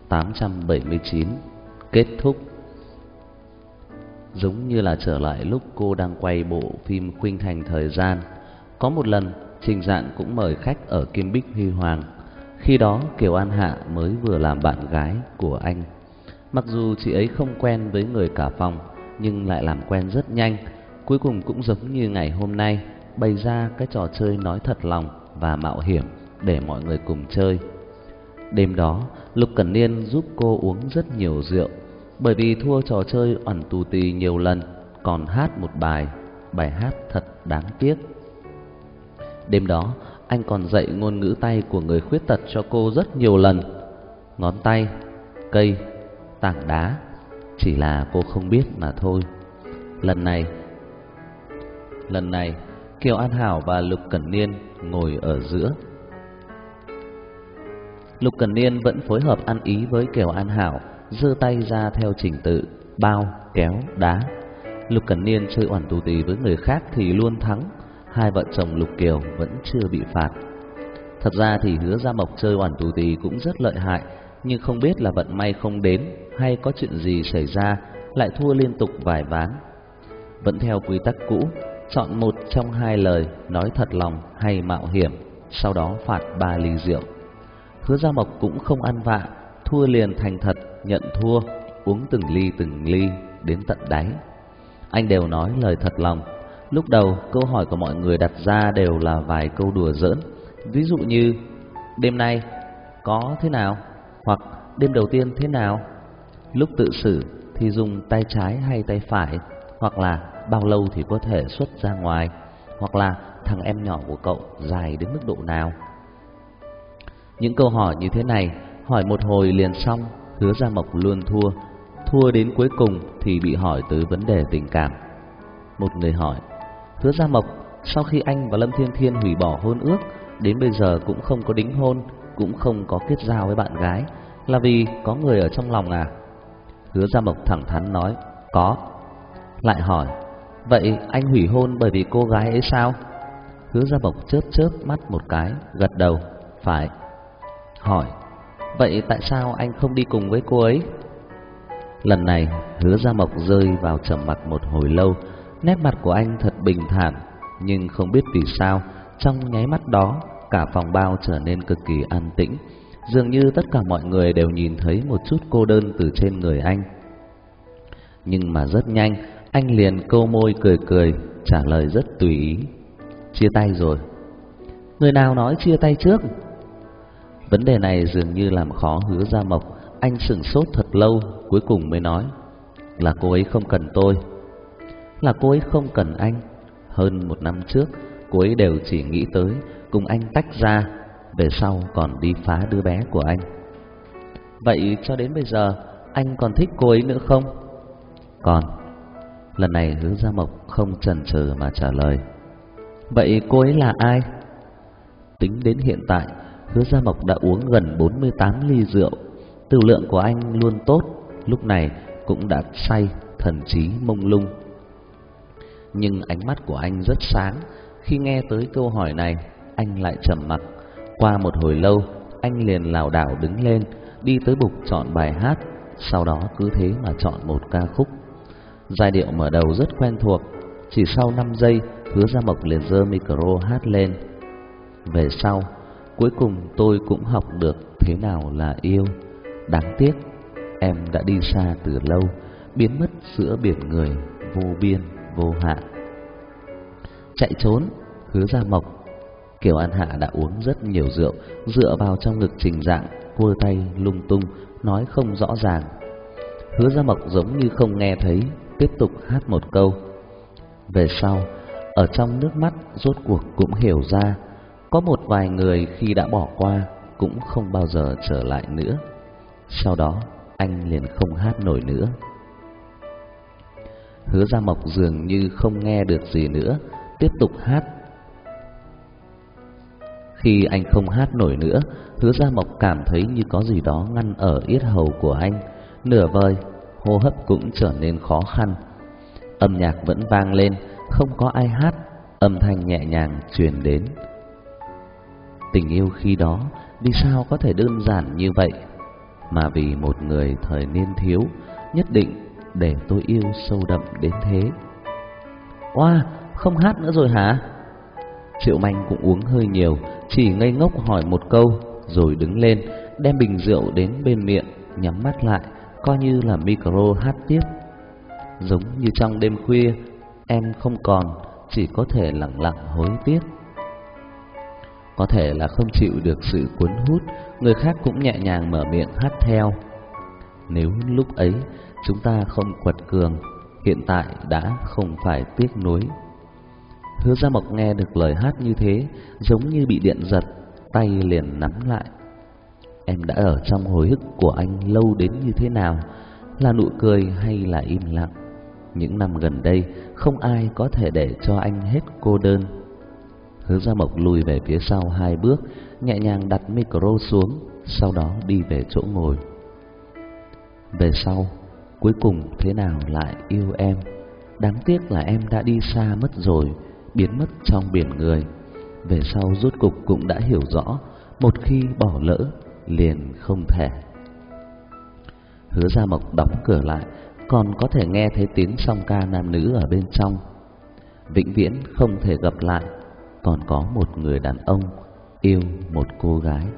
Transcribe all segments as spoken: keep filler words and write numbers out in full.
tám trăm bảy mươi chín. Kết thúc. Giống như là trở lại lúc cô đang quay bộ phim Khuynh Thành Thời Gian. Có một lần Trình Dạn cũng mời khách ở Kim Bích Huy Hoàng. Khi đó Kiều An Hạ mới vừa làm bạn gái của anh. Mặc dù chị ấy không quen với người cả phòng, nhưng lại làm quen rất nhanh. Cuối cùng cũng giống như ngày hôm nay, bày ra cái trò chơi nói thật lòng và mạo hiểm để mọi người cùng chơi. Đêm đó Lục Cẩn Niên giúp cô uống rất nhiều rượu, bởi vì thua trò chơi oằn tù tì nhiều lần, còn hát một bài, bài hát thật đáng tiếc. Đêm đó anh còn dạy ngôn ngữ tay của người khuyết tật cho cô rất nhiều lần. Ngón tay, cây, tảng đá, chỉ là cô không biết mà thôi. Lần này Lần này Kiều An Hảo và Lục Cẩn Niên ngồi ở giữa. Lục Cẩn Niên vẫn phối hợp ăn ý với Kiều An Hảo, giơ tay ra theo trình tự bao, kéo, đá. Lục Cẩn Niên chơi oằn tù tì với người khác thì luôn thắng. Hai vợ chồng Lục Kiều vẫn chưa bị phạt. Thật ra thì Hứa Gia Mộc chơi oằn tù tì cũng rất lợi hại, nhưng không biết là vận may không đến hay có chuyện gì xảy ra, lại thua liên tục vài ván. Vẫn theo quy tắc cũ, chọn một trong hai lời, nói thật lòng hay mạo hiểm, sau đó phạt ba ly rượu. Hứa Gia Mộc cũng không ăn vạ, thua liền thành thật, nhận thua, uống từng ly từng ly đến tận đáy. Anh đều nói lời thật lòng. Lúc đầu câu hỏi của mọi người đặt ra đều là vài câu đùa giỡn, ví dụ như đêm nay có thế nào, hoặc đêm đầu tiên thế nào. Lúc tự xử thì dùng tay trái hay tay phải, hoặc là bao lâu thì có thể xuất ra ngoài, hoặc là thằng em nhỏ của cậu dài đến mức độ nào. Những câu hỏi như thế này hỏi một hồi liền xong. Hứa Gia Mộc luôn thua, thua đến cuối cùng thì bị hỏi tới vấn đề tình cảm. Một người hỏi: Hứa Gia Mộc, sau khi anh và Lâm Thiên Thiên hủy bỏ hôn ước, đến bây giờ cũng không có đính hôn, cũng không có kết giao với bạn gái, là vì có người ở trong lòng à? Hứa Gia Mộc thẳng thắn nói: Có. Lại hỏi: Vậy anh hủy hôn bởi vì cô gái ấy sao? Hứa Gia Mộc chớp chớp mắt một cái, gật đầu: Phải. Hỏi: Vậy tại sao anh không đi cùng với cô ấy? Lần này Hứa Gia Mộc rơi vào trầm mặc một hồi lâu. Nét mặt của anh thật bình thản, nhưng không biết vì sao trong nháy mắt đó cả phòng bao trở nên cực kỳ an tĩnh, dường như tất cả mọi người đều nhìn thấy một chút cô đơn từ trên người anh. Nhưng mà rất nhanh anh liền câu môi cười cười, trả lời rất tùy ý: Chia tay rồi. Người nào nói chia tay trước? Vấn đề này dường như làm khó Hứa Gia Mộc. Anh sửng sốt thật lâu, cuối cùng mới nói: Là cô ấy không cần tôi. Là cô ấy không cần anh. Hơn một năm trước cô ấy đều chỉ nghĩ tới cùng anh tách ra, về sau còn đi phá đứa bé của anh. Vậy cho đến bây giờ anh còn thích cô ấy nữa không? Còn. Lần này Hứa Gia Mộc không chần chừ mà trả lời: Vậy cô ấy là ai? Tính đến hiện tại Hứa Gia Mộc đã uống gần bốn mươi tám ly rượu. Tử lượng của anh luôn tốt, lúc này cũng đã say, thần trí mông lung. Nhưng ánh mắt của anh rất sáng. Khi nghe tới câu hỏi này, anh lại trầm mặc. Qua một hồi lâu, anh liền lảo đảo đứng lên, đi tới bục chọn bài hát. Sau đó cứ thế mà chọn một ca khúc. Giai điệu mở đầu rất quen thuộc. Chỉ sau năm giây, Hứa Gia Mộc liền giơ micro hát lên: Về sau, cuối cùng tôi cũng học được thế nào là yêu. Đáng tiếc, em đã đi xa từ lâu, biến mất giữa biển người vô biên vô hạn. Chạy trốn. Hứa Gia Mộc. Kiều An Hạ đã uống rất nhiều rượu, dựa vào trong ngực Trình Dạng, cua tay lung tung, nói không rõ ràng. Hứa Gia Mộc giống như không nghe thấy, tiếp tục hát một câu: Về sau, ở trong nước mắt rốt cuộc cũng hiểu ra, có một vài người khi đã bỏ qua cũng không bao giờ trở lại nữa. Sau đó anh liền không hát nổi nữa. Hứa Gia Mộc dường như không nghe được gì nữa, tiếp tục hát. Khi anh không hát nổi nữa, Hứa Gia Mộc cảm thấy như có gì đó ngăn ở yết hầu của anh, nửa vời, hô hấp cũng trở nên khó khăn. Âm nhạc vẫn vang lên, không có ai hát, âm thanh nhẹ nhàng truyền đến: Tình yêu khi đó vì sao có thể đơn giản như vậy? mà vì một người thời niên thiếu, nhất định để tôi yêu sâu đậm đến thế. Oa, không hát nữa rồi hả? Triệu Manh cũng uống hơi nhiều, chỉ ngây ngốc hỏi một câu, rồi đứng lên, đem bình rượu đến bên miệng, nhắm mắt lại, coi như là micro hát tiếp. Giống như trong đêm khuya, em không còn, chỉ có thể lặng lặng hối tiếc. Có thể là không chịu được sự cuốn hút, người khác cũng nhẹ nhàng mở miệng hát theo. Nếu lúc ấy chúng ta không quật cường, hiện tại đã không phải tiếc nuối. Hứa Gia Mộc nghe được lời hát như thế, giống như bị điện giật, tay liền nắm lại. Em đã ở trong hồi ức của anh lâu đến như thế nào, là nụ cười hay là im lặng. Những năm gần đây, không ai có thể để cho anh hết cô đơn. Hứa Gia Mộc lùi về phía sau hai bước, nhẹ nhàng đặt micro xuống, sau đó đi về chỗ ngồi. Về sau, cuối cùng thế nào lại yêu em. Đáng tiếc là em đã đi xa mất rồi, biến mất trong biển người. Về sau rốt cục cũng đã hiểu rõ, một khi bỏ lỡ liền không thể. Hứa Gia Mộc đóng cửa lại, còn có thể nghe thấy tiếng song ca nam nữ ở bên trong. Vĩnh viễn không thể gặp lại, còn có một người đàn ông yêu một cô gái.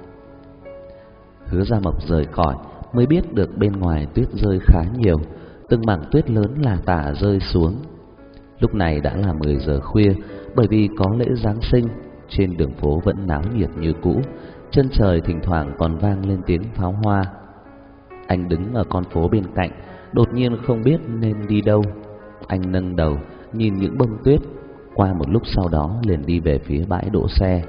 Hứa Gia Mộc rời khỏi, mới biết được bên ngoài tuyết rơi khá nhiều, từng mảng tuyết lớn là tả rơi xuống. Lúc này đã là mười giờ khuya, bởi vì có lễ Giáng sinh, trên đường phố vẫn náo nhiệt như cũ, chân trời thỉnh thoảng còn vang lên tiếng pháo hoa. Anh đứng ở con phố bên cạnh, đột nhiên không biết nên đi đâu. Anh nâng đầu, nhìn những bông tuyết, qua một lúc sau đó liền đi về phía bãi đỗ xe.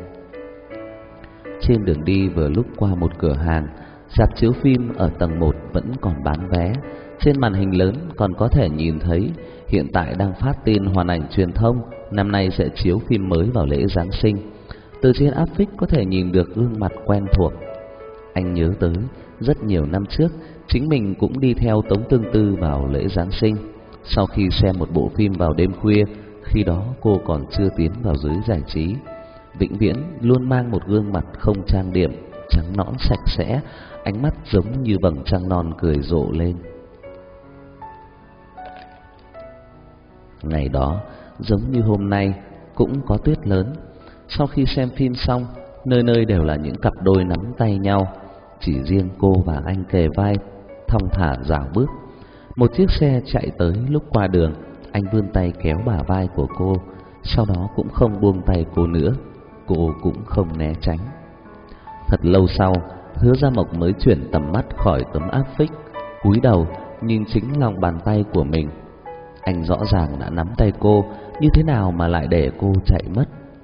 Trên đường đi vừa lúc qua một cửa hàng, rạp chiếu phim ở tầng một vẫn còn bán vé. Trên màn hình lớn còn có thể nhìn thấy hiện tại đang phát tin hoàn ảnh truyền thông, năm nay sẽ chiếu phim mới vào lễ Giáng sinh. Từ trên áp phích có thể nhìn được gương mặt quen thuộc. Anh nhớ tới rất nhiều năm trước, chính mình cũng đi theo Tống Tương Tư vào lễ Giáng sinh. Sau khi xem một bộ phim vào đêm khuya, khi đó cô còn chưa tiến vào giới giải trí. Vĩnh viễn luôn mang một gương mặt không trang điểm, trắng nõn sạch sẽ, ánh mắt giống như vầng trăng non cười rộ lên. Ngày đó, giống như hôm nay, cũng có tuyết lớn. Sau khi xem phim xong, nơi nơi đều là những cặp đôi nắm tay nhau, chỉ riêng cô và anh kề vai, thong thả dạo bước. Một chiếc xe chạy tới, lúc qua đường, anh vươn tay kéo bả vai của cô, sau đó cũng không buông tay cô nữa, cô cũng không né tránh. Thật lâu sau, Hứa Gia Mộc mới chuyển tầm mắt khỏi tấm áp phích, cúi đầu nhìn chính lòng bàn tay của mình. Anh rõ ràng đã nắm tay cô, như thế nào mà lại để cô chạy mất.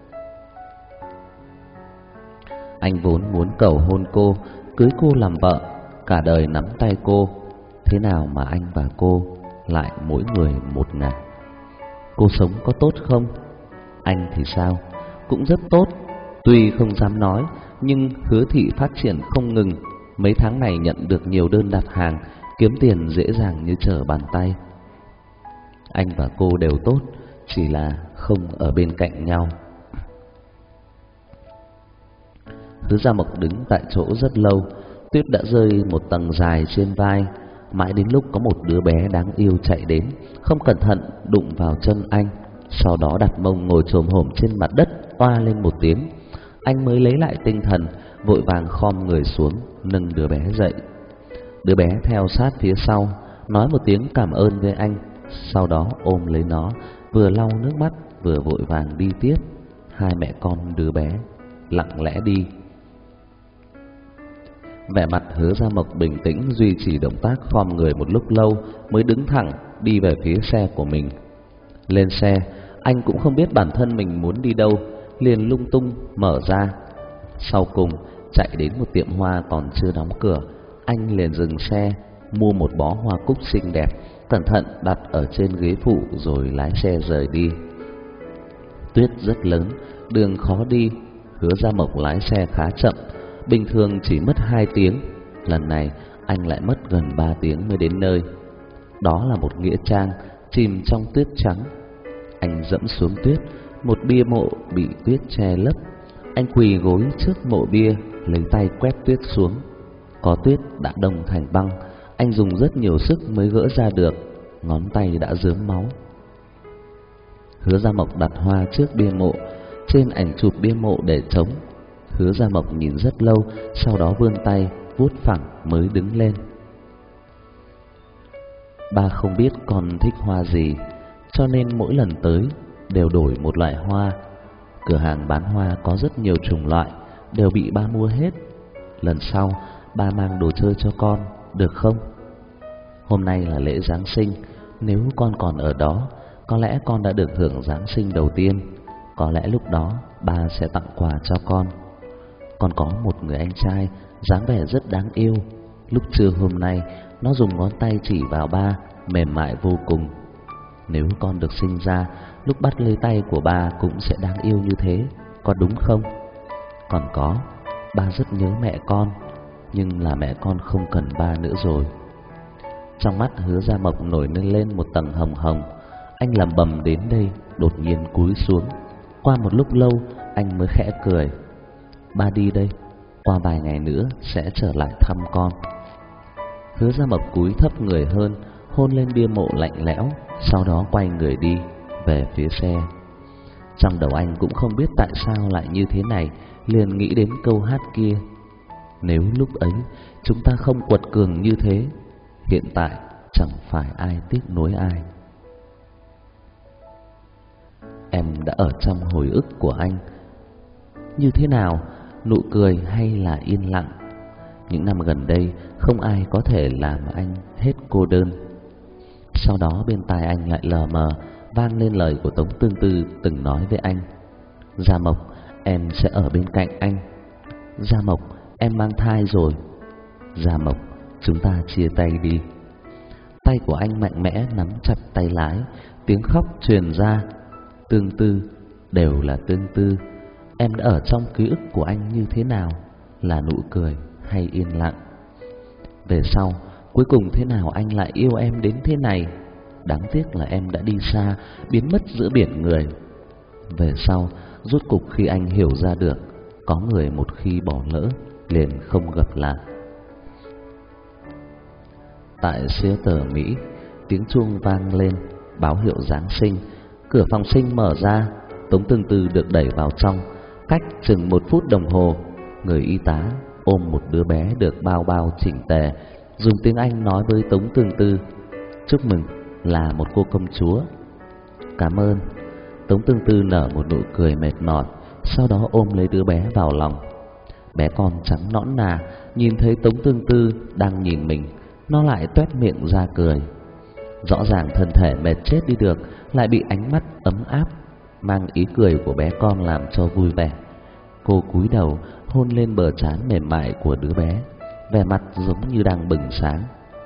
Anh vốn muốn cầu hôn cô, cưới cô làm vợ, cả đời nắm tay cô. Thế nào mà anh và cô lại mỗi người một ngả. Cô sống có tốt không? Anh thì sao? Cũng rất tốt. Tuy không dám nói, nhưng Hứa thị phát triển không ngừng. Mấy tháng này nhận được nhiều đơn đặt hàng, kiếm tiền dễ dàng như trở bàn tay. Anh và cô đều tốt, chỉ là không ở bên cạnh nhau. Hứa Gia Mộc đứng tại chỗ rất lâu, tuyết đã rơi một tầng dài trên vai. Mãi đến lúc có một đứa bé đáng yêu chạy đến, không cẩn thận đụng vào chân anh, sau đó đặt mông ngồi chồm hổm trên mặt đất, oa lên một tiếng. Anh mới lấy lại tinh thần, vội vàng khom người xuống, nâng đứa bé dậy. Đứa bé theo sát phía sau, nói một tiếng cảm ơn với anh, sau đó ôm lấy nó, vừa lau nước mắt vừa vội vàng đi tiếp. Hai mẹ con đứa bé lặng lẽ đi. Vẻ mặt Hứa Gia Mộc bình tĩnh, duy trì động tác khom người một lúc lâu, mới đứng thẳng đi về phía xe của mình. Lên xe, anh cũng không biết bản thân mình muốn đi đâu, liền lung tung mở ra. Sau cùng chạy đến một tiệm hoa còn chưa đóng cửa, anh liền dừng xe, mua một bó hoa cúc xinh đẹp, cẩn thận đặt ở trên ghế phụ rồi lái xe rời đi. Tuyết rất lớn, đường khó đi, Hứa Gia Mộc lái xe khá chậm, bình thường chỉ mất hai tiếng, lần này anh lại mất gần ba tiếng mới đến nơi. Đó là một nghĩa trang chìm trong tuyết trắng. Anh dẫm xuống tuyết, một bia mộ bị tuyết che lấp. Anh quỳ gối trước mộ bia, lấy tay quét tuyết xuống. có tuyết đã đông thành băng, anh dùng rất nhiều sức mới gỡ ra được, ngón tay đã rớm máu. Hứa Gia Mộc đặt hoa trước bia mộ, trên ảnh chụp bia mộ để trống. Hứa Gia Mộc nhìn rất lâu, sau đó vươn tay vuốt phẳng mới đứng lên. Ba không biết con thích hoa gì, cho nên mỗi lần tới đều đổi một loại hoa. Cửa hàng bán hoa có rất nhiều chủng loại, đều bị ba mua hết. Lần sau ba mang đồ chơi cho con, được không? Hôm nay là lễ Giáng sinh, nếu con còn ở đó, có lẽ con đã được hưởng Giáng sinh đầu tiên. Có lẽ lúc đó ba sẽ tặng quà cho con. Con có một người anh trai, dáng vẻ rất đáng yêu. Lúc trưa hôm nay, nó dùng ngón tay chỉ vào ba, mềm mại vô cùng. Nếu con được sinh ra, lúc bắt lấy tay của ba cũng sẽ đáng yêu như thế, có đúng không? Còn có, ba rất nhớ mẹ con, nhưng là mẹ con không cần ba nữa rồi. Trong mắt Hứa Gia Mộc nổi lên một tầng hồng hồng. Anh lẩm bẩm đến đây, đột nhiên cúi xuống. Qua một lúc lâu, anh mới khẽ cười. Ba đi đây, qua vài ngày nữa sẽ trở lại thăm con. Hứa Gia Mộc cúi thấp người hơn, hôn lên bia mộ lạnh lẽo, sau đó quay người đi về phía xe. Trong đầu anh cũng không biết tại sao lại như thế này, liền nghĩ đến câu hát kia. Nếu lúc ấy chúng ta không quật cường như thế, hiện tại chẳng phải ai tiếc nuối ai. Em đã ở trong hồi ức của anh. Như thế nào, nụ cười hay là yên lặng? Những năm gần đây không ai có thể làm anh hết cô đơn. Sau đó bên tai anh lại lờ mờ vang lên lời của Tống Tương Tư từng nói với anh. Gia Mộc, em sẽ ở bên cạnh anh. Gia Mộc, em mang thai rồi. Gia Mộc, chúng ta chia tay đi. Tay của anh mạnh mẽ nắm chặt tay lái, tiếng khóc truyền ra. Tương Tư, đều là Tương Tư. Em đã ở trong ký ức của anh như thế nào, là nụ cười hay yên lặng? Về sau, cuối cùng thế nào anh lại yêu em đến thế này? Đáng tiếc là em đã đi xa, biến mất giữa biển người. Về sau, rốt cục khi anh hiểu ra được, có người một khi bỏ lỡ, liền không gặp lại. Tại Seattle, Mỹ, tiếng chuông vang lên, báo hiệu Giáng sinh. Cửa phòng sinh mở ra, Tống Tương Tư được đẩy vào trong. Cách chừng một phút đồng hồ, người y tá ôm một đứa bé được bao bao chỉnh tề, dùng tiếng Anh nói với Tống Tương Tư. Chúc mừng, là một cô công chúa. Cảm ơn. Tống Tương Tư nở một nụ cười mệt mỏi, sau đó ôm lấy đứa bé vào lòng. Bé con trắng nõn nà, nhìn thấy Tống Tương Tư đang nhìn mình, nó lại toét miệng ra cười. Rõ ràng thân thể mệt chết đi được, lại bị ánh mắt ấm áp mang ý cười của bé con làm cho vui vẻ. Cô cúi đầu hôn lên bờ trán mềm mại của đứa bé, vẻ mặt giống như đang bừng sáng.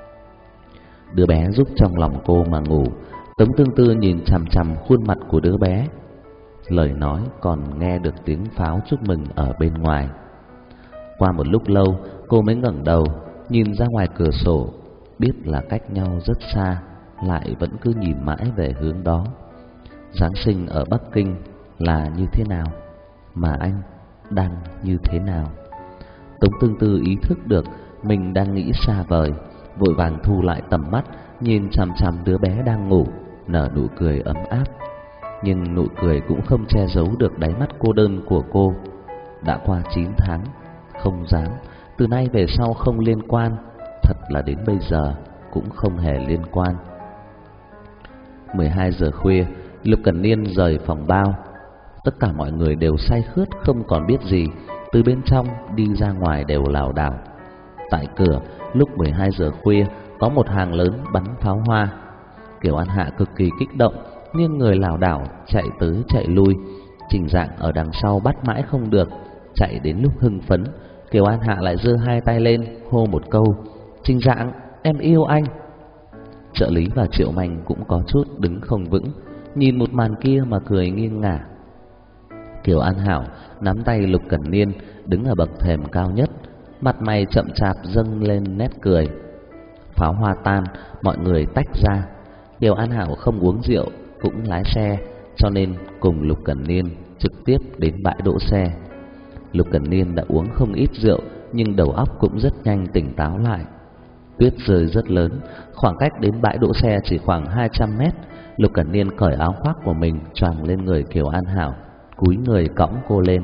Đứa bé giúp trong lòng cô mà ngủ. Tống Tương Tư nhìn chằm chằm khuôn mặt của đứa bé, lời nói còn nghe được tiếng pháo chúc mừng ở bên ngoài. Qua một lúc lâu, cô mới ngẩng đầu nhìn ra ngoài cửa sổ, biết là cách nhau rất xa, lại vẫn cứ nhìn mãi về hướng đó. Giáng sinh ở Bắc Kinh là như thế nào, mà anh đang như thế nào? Tống Tương Tư ý thức được mình đang nghĩ xa vời, vội vàng thu lại tầm mắt, nhìn chằm chằm đứa bé đang ngủ, nở nụ cười ấm áp. Nhưng nụ cười cũng không che giấu được đáy mắt cô đơn của cô. Đã qua chín tháng, không dám, từ nay về sau không liên quan, thật là đến bây giờ cũng không hề liên quan. mười hai giờ khuya, Lục Cẩn Niên rời phòng bao. Tất cả mọi người đều say khướt không còn biết gì, từ bên trong đi ra ngoài đều lảo đảo. Tại cửa, lúc mười hai giờ khuya, có một hàng lớn bắn pháo hoa. Kiều An Hạ cực kỳ kích động, nghiêng người lảo đảo chạy tới chạy lui. Trình Dạng ở đằng sau bắt mãi không được, chạy đến lúc hưng phấn, Kiều An Hạ lại giơ hai tay lên hô một câu: Trình Dạng, em yêu anh. Trợ lý và Triệu Manh cũng có chút đứng không vững, nhìn một màn kia mà cười nghiêng ngả. Kiều An Hảo nắm tay Lục Cẩn Niên đứng ở bậc thềm cao nhất, mặt mày chậm chạp dâng lên nét cười. Pháo hoa tan, mọi người tách ra. Kiều An Hảo không uống rượu, cũng lái xe, cho nên cùng Lục Cẩn Niên trực tiếp đến bãi đỗ xe. Lục Cẩn Niên đã uống không ít rượu, nhưng đầu óc cũng rất nhanh tỉnh táo lại. Tuyết rơi rất lớn, khoảng cách đến bãi đỗ xe chỉ khoảng hai trăm mét. Lục Cẩn Niên cởi áo khoác của mình choàng lên người Kiều An Hảo, cúi người cõng cô lên.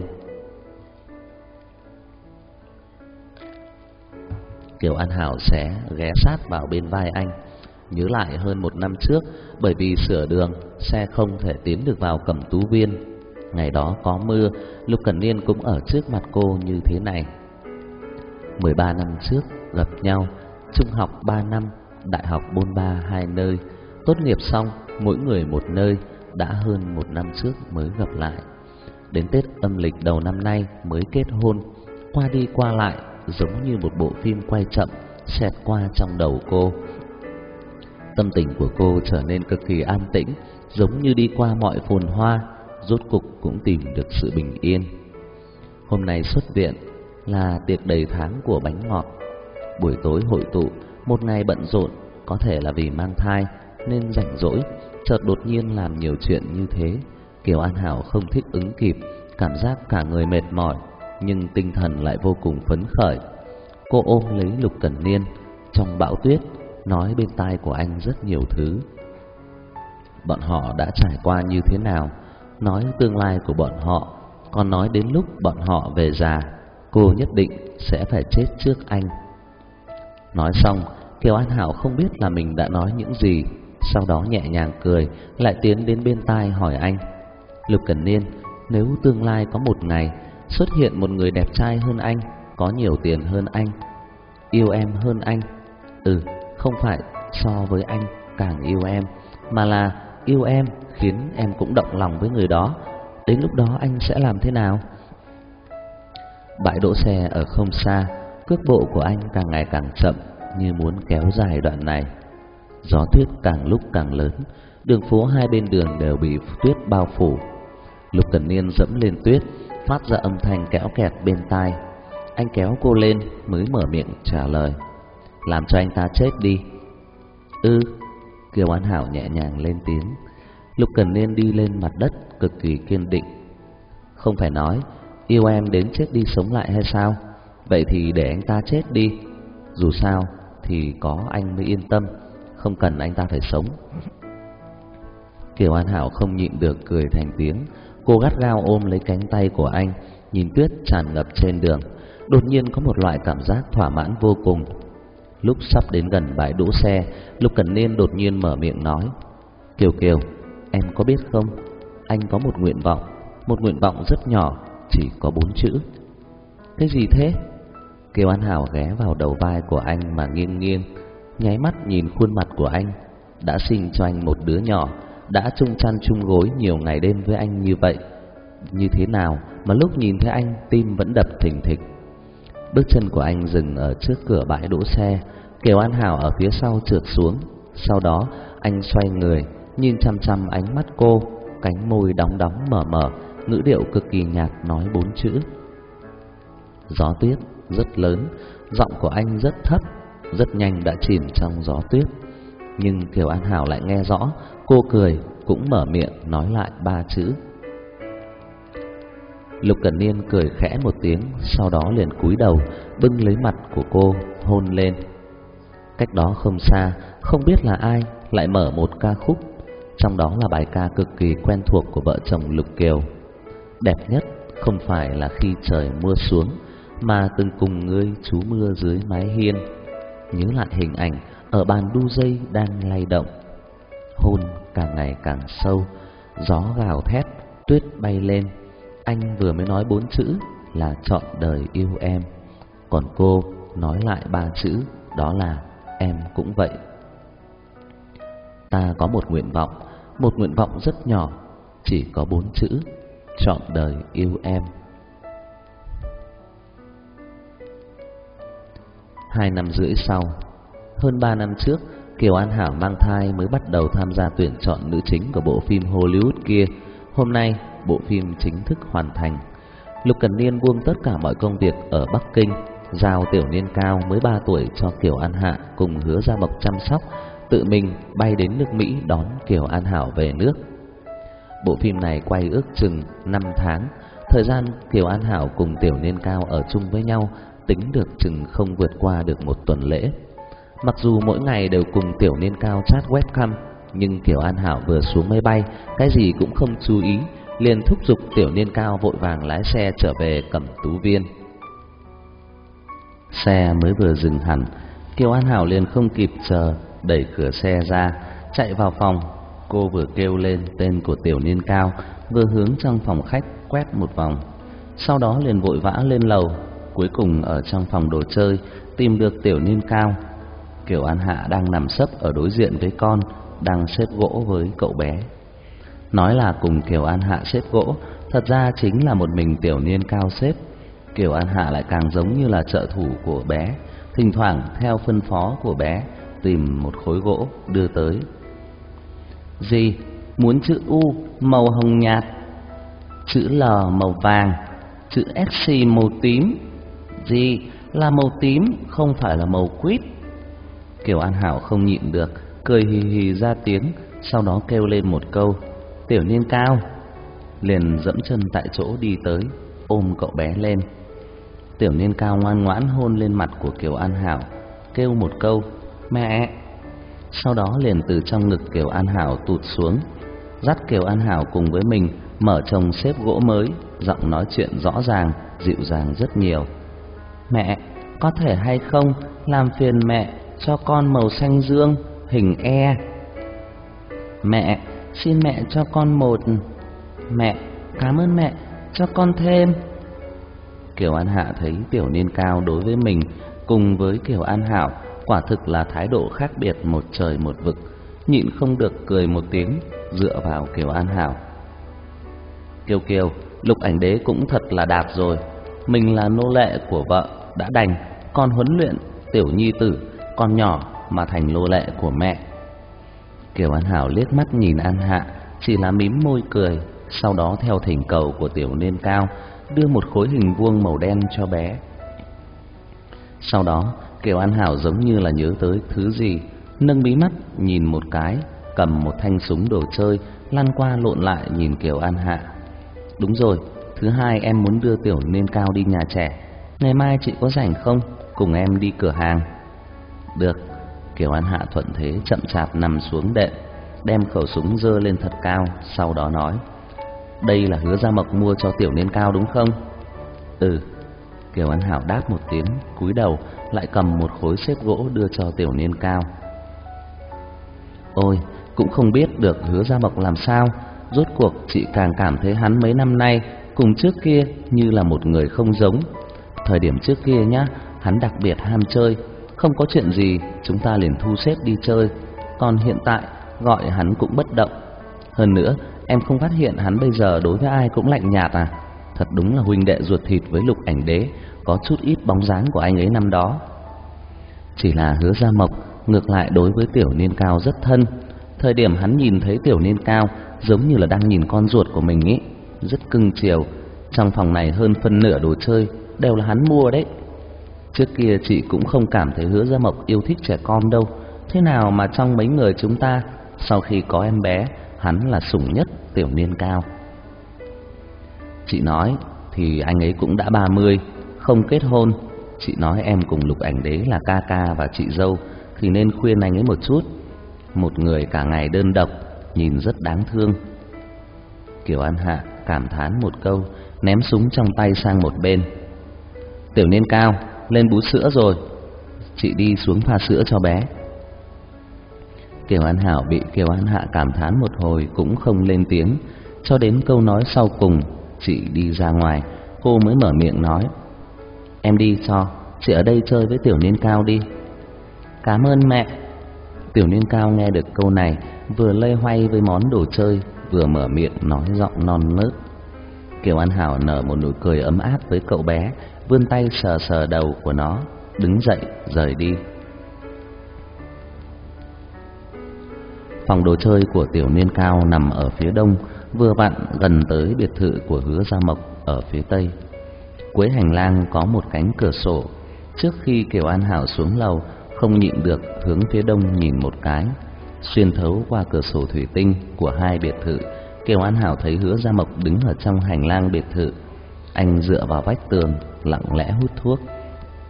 Kiều An Hảo sẽ ghé sát vào bên vai anh, nhớ lại hơn một năm trước, bởi vì sửa đường, xe không thể tiến được vào Cẩm Tú Viên. Ngày đó có mưa, Lục Cẩn Niên cũng ở trước mặt cô như thế này. Mười ba năm trước gặp nhau, trung học ba năm, đại học Bôn Ba hai nơi, tốt nghiệp xong mỗi người một nơi, đã hơn một năm trước mới gặp lại. Đến Tết âm lịch đầu năm nay mới kết hôn, qua đi qua lại giống như một bộ phim quay chậm xẹt qua trong đầu cô. Tâm tình của cô trở nên cực kỳ an tĩnh, giống như đi qua mọi phồn hoa, rốt cục cũng tìm được sự bình yên. Hôm nay xuất viện là tiệc đầy tháng của bánh ngọt. Buổi tối hội tụ, một ngày bận rộn, có thể là vì mang thai nên rảnh rỗi, chợt đột nhiên làm nhiều chuyện như thế. Kiều An Hảo không thích ứng kịp, cảm giác cả người mệt mỏi, nhưng tinh thần lại vô cùng phấn khởi. Cô ôm lấy Lục Cẩn Niên trong bão tuyết, nói bên tai của anh rất nhiều thứ. Bọn họ đã trải qua như thế nào, nói tương lai của bọn họ, còn nói đến lúc bọn họ về già, cô nhất định sẽ phải chết trước anh. Nói xong, Kiều An Hảo không biết là mình đã nói những gì, sau đó nhẹ nhàng cười, lại tiến đến bên tai hỏi anh: Lục Cẩn Niên, nếu tương lai có một ngày xuất hiện một người đẹp trai hơn anh, có nhiều tiền hơn anh, yêu em hơn anh, ừ, không phải so với anh càng yêu em, mà là yêu em khiến em cũng động lòng với người đó, đến lúc đó anh sẽ làm thế nào? Bãi đỗ xe ở không xa, cước bộ của anh càng ngày càng chậm, như muốn kéo dài đoạn này. Gió tuyết càng lúc càng lớn, đường phố hai bên đường đều bị tuyết bao phủ. Lục Cẩn Niên dẫm lên tuyết, phát ra âm thanh kéo kẹt bên tai. Anh kéo cô lên mới mở miệng trả lời: Làm cho anh ta chết đi. Ừ, Kiều An Hảo nhẹ nhàng lên tiếng. Lục Cẩn Niên đi lên mặt đất cực kỳ kiên định. Không phải nói yêu em đến chết đi sống lại hay sao? Vậy thì để anh ta chết đi, dù sao thì có anh mới yên tâm, không cần anh ta phải sống. Kiều An Hảo không nhịn được cười thành tiếng. Cô gắt gao ôm lấy cánh tay của anh, nhìn tuyết tràn ngập trên đường, đột nhiên có một loại cảm giác thỏa mãn vô cùng. Lúc sắp đến gần bãi đỗ xe, Lục Cẩn Niên đột nhiên mở miệng nói: Kiều Kiều, em có biết không, anh có một nguyện vọng, một nguyện vọng rất nhỏ, chỉ có bốn chữ. Cái gì thế? Kiều An Hảo ghé vào đầu vai của anh mà nghiêng nghiêng, nháy mắt nhìn khuôn mặt của anh. Đã sinh cho anh một đứa nhỏ, đã chung chăn chung gối nhiều ngày đêm với anh như vậy, như thế nào mà lúc nhìn thấy anh tim vẫn đập thình thịch. Bước chân của anh dừng ở trước cửa bãi đỗ xe, Kiều An Hảo ở phía sau trượt xuống. Sau đó anh xoay người, nhìn chăm chăm ánh mắt cô, cánh môi đóng đóng mở mở, ngữ điệu cực kỳ nhạt nói bốn chữ. Gió tuyết rất lớn, giọng của anh rất thấp, rất nhanh đã chìm trong gió tuyết. Nhưng Kiều An Hảo lại nghe rõ, cô cười cũng mở miệng nói lại ba chữ. Lục Cẩn Niên cười khẽ một tiếng, sau đó liền cúi đầu bưng lấy mặt của cô hôn lên. Cách đó không xa, không biết là ai lại mở một ca khúc, trong đó là bài ca cực kỳ quen thuộc của vợ chồng Lục Kiều. Đẹp nhất không phải là khi trời mưa xuống, mà từng cùng ngươi trú mưa dưới mái hiên. Nhớ lại hình ảnh ở bàn đu dây đang lay động. Hôn càng ngày càng sâu, gió gào thét, tuyết bay lên. Anh vừa mới nói bốn chữ là trọn đời yêu em, còn cô nói lại ba chữ, đó là em cũng vậy. Ta có một nguyện vọng, một nguyện vọng rất nhỏ, chỉ có bốn chữ, trọn đời yêu em. Hai năm rưỡi sau, hơn ba năm trước, Kiều An Hảo mang thai mới bắt đầu tham gia tuyển chọn nữ chính của bộ phim Hollywood kia. Hôm nay, bộ phim chính thức hoàn thành. Lục Cẩn Niên buông tất cả mọi công việc ở Bắc Kinh, giao Tiểu Niên Cao mới ba tuổi cho Kiều An Hạ cùng Hứa Gia Mộc chăm sóc, tự mình bay đến nước Mỹ đón Kiều An Hảo về nước. Bộ phim này quay ước chừng năm tháng. Thời gian Kiều An Hảo cùng Tiểu Niên Cao ở chung với nhau tính được chừng không vượt qua được một tuần lễ. Mặc dù mỗi ngày đều cùng Tiểu Niên Cao chat webcam, nhưng Kiều An Hảo vừa xuống máy bay, cái gì cũng không chú ý, liền thúc giục Tiểu Niên Cao vội vàng lái xe trở về Cẩm Tú Viên. Xe mới vừa dừng hẳn, Kiều An Hảo liền không kịp chờ, đẩy cửa xe ra, chạy vào phòng. Cô vừa kêu lên tên của Tiểu Niên Cao, vừa hướng trong phòng khách quét một vòng, sau đó liền vội vã lên lầu. Cuối cùng ở trong phòng đồ chơi tìm được Tiểu Niên Cao. Kiều An Hạ đang nằm sấp ở đối diện với con, đang xếp gỗ với cậu bé. Nói là cùng Kiều An Hạ xếp gỗ, thật ra chính là một mình Tiểu Niên Cao xếp. Kiều An Hạ lại càng giống như là trợ thủ của bé, thỉnh thoảng theo phân phó của bé tìm một khối gỗ đưa tới. Gì? Muốn chữ U màu hồng nhạt, chữ L màu vàng, chữ S màu tím. Gì là màu tím, không phải là màu quýt. Kiều An Hảo không nhịn được, cười hì hì ra tiếng, sau đó kêu lên một câu Tiểu Niên Cao, liền dẫm chân tại chỗ đi tới, ôm cậu bé lên. Tiểu Niên Cao ngoan ngoãn hôn lên mặt của Kiều An Hảo, kêu một câu mẹ, sau đó liền từ trong ngực Kiều An Hảo tụt xuống, dắt Kiều An Hảo cùng với mình mở chồng xếp gỗ mới, giọng nói chuyện rõ ràng, dịu dàng rất nhiều. Mẹ, có thể hay không làm phiền mẹ cho con màu xanh dương, hình E. Mẹ, xin mẹ cho con một. Mẹ, cảm ơn mẹ, cho con thêm. Kiều An Hạ thấy Tiểu Niên Cao đối với mình cùng với Kiều An Hảo quả thực là thái độ khác biệt một trời một vực, nhịn không được cười một tiếng, dựa vào Kiều An Hảo. Kiều Kiều, Lục Ảnh Đế cũng thật là đạt rồi, mình là nô lệ của vợ đã đành, còn huấn luyện tiểu nhi tử con nhỏ mà thành nô lệ của mẹ. Kiều An Hảo liếc mắt nhìn An Hạ, chỉ là mím môi cười, sau đó theo thỉnh cầu của Tiểu Niên Cao đưa một khối hình vuông màu đen cho bé. Sau đó Kiều An Hảo giống như là nhớ tới thứ gì, nâng mí mắt nhìn một cái, cầm một thanh súng đồ chơi lăn qua lộn lại nhìn Kiều An Hạ. Đúng rồi, thứ hai em muốn đưa Tiểu Niên Cao đi nhà trẻ, ngày mai chị có rảnh không, cùng em đi cửa hàng. Được. Kiều An Hạ thuận thế chậm chạp nằm xuống đệm, đem khẩu súng giơ lên thật cao, sau đó nói: Đây là Hứa Gia Mộc mua cho Tiểu Niên Cao đúng không? Ừ. Kiều An Hảo đáp một tiếng, cúi đầu lại cầm một khối xếp gỗ đưa cho Tiểu Niên Cao. Ôi, cũng không biết được Hứa Gia Mộc làm sao, rốt cuộc chị càng cảm thấy hắn mấy năm nay cùng trước kia như là một người không giống. Thời điểm trước kia nhá, hắn đặc biệt ham chơi, không có chuyện gì chúng ta liền thu xếp đi chơi, còn hiện tại gọi hắn cũng bất động. Hơn nữa, em không phát hiện hắn bây giờ đối với ai cũng lạnh nhạt à? Thật đúng là huynh đệ ruột thịt với Lục Ảnh Đế, có chút ít bóng dáng của anh ấy năm đó. Chỉ là Hứa Gia Mộc ngược lại đối với Tiểu Niên Cao rất thân. Thời điểm hắn nhìn thấy Tiểu Niên Cao giống như là đang nhìn con ruột của mình ý, rất cưng chiều. Trong phòng này hơn phân nửa đồ chơi đều là hắn mua đấy. Trước kia chị cũng không cảm thấy Hứa Gia Mộc yêu thích trẻ con đâu, thế nào mà trong mấy người chúng ta, sau khi có em bé, hắn là sủng nhất Tiểu Niên Cao. Chị nói thì anh ấy cũng đã ba mươi, không kết hôn. Chị nói em cùng Lục Ảnh Đế là ca ca và chị dâu thì nên khuyên anh ấy một chút. Một người cả ngày đơn độc, nhìn rất đáng thương. Kiều An Hạ cảm thán một câu, ném súng trong tay sang một bên. Tiểu Niên Cao, lên bú sữa rồi, chị đi xuống pha sữa cho bé. Kiều An Hảo bị Kiều An Hạ cảm thán một hồi cũng không lên tiếng, cho đến câu nói sau cùng, chị đi ra ngoài, cô mới mở miệng nói: Em đi cho, chị ở đây chơi với Tiểu Niên Cao đi. Cảm ơn mẹ. Tiểu Niên Cao nghe được câu này, vừa loay hoay với món đồ chơi, vừa mở miệng nói giọng non nớt. Kiều An Hảo nở một nụ cười ấm áp với cậu bé, vươn tay sờ sờ đầu của nó, đứng dậy rời đi. Phòng đồ chơi của Tiểu Niên Cao nằm ở phía đông, vừa vặn gần tới biệt thự của Hứa Gia Mộc ở phía tây. Cuối hành lang có một cánh cửa sổ. Trước khi Kiều An Hảo xuống lầu, không nhịn được hướng phía đông nhìn một cái. Xuyên thấu qua cửa sổ thủy tinh của hai biệt thự, Kiều An Hảo thấy Hứa Gia Mộc đứng ở trong hành lang biệt thự. Anh dựa vào vách tường, lặng lẽ hút thuốc.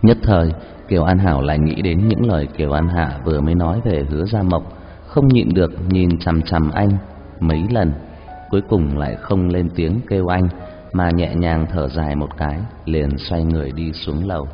Nhất thời Kiều An Hảo lại nghĩ đến những lời Kiều An Hạ vừa mới nói về Hứa Gia Mộc, không nhịn được nhìn chằm chằm anh mấy lần, cuối cùng lại không lên tiếng kêu anh, mà nhẹ nhàng thở dài một cái, liền xoay người đi xuống lầu.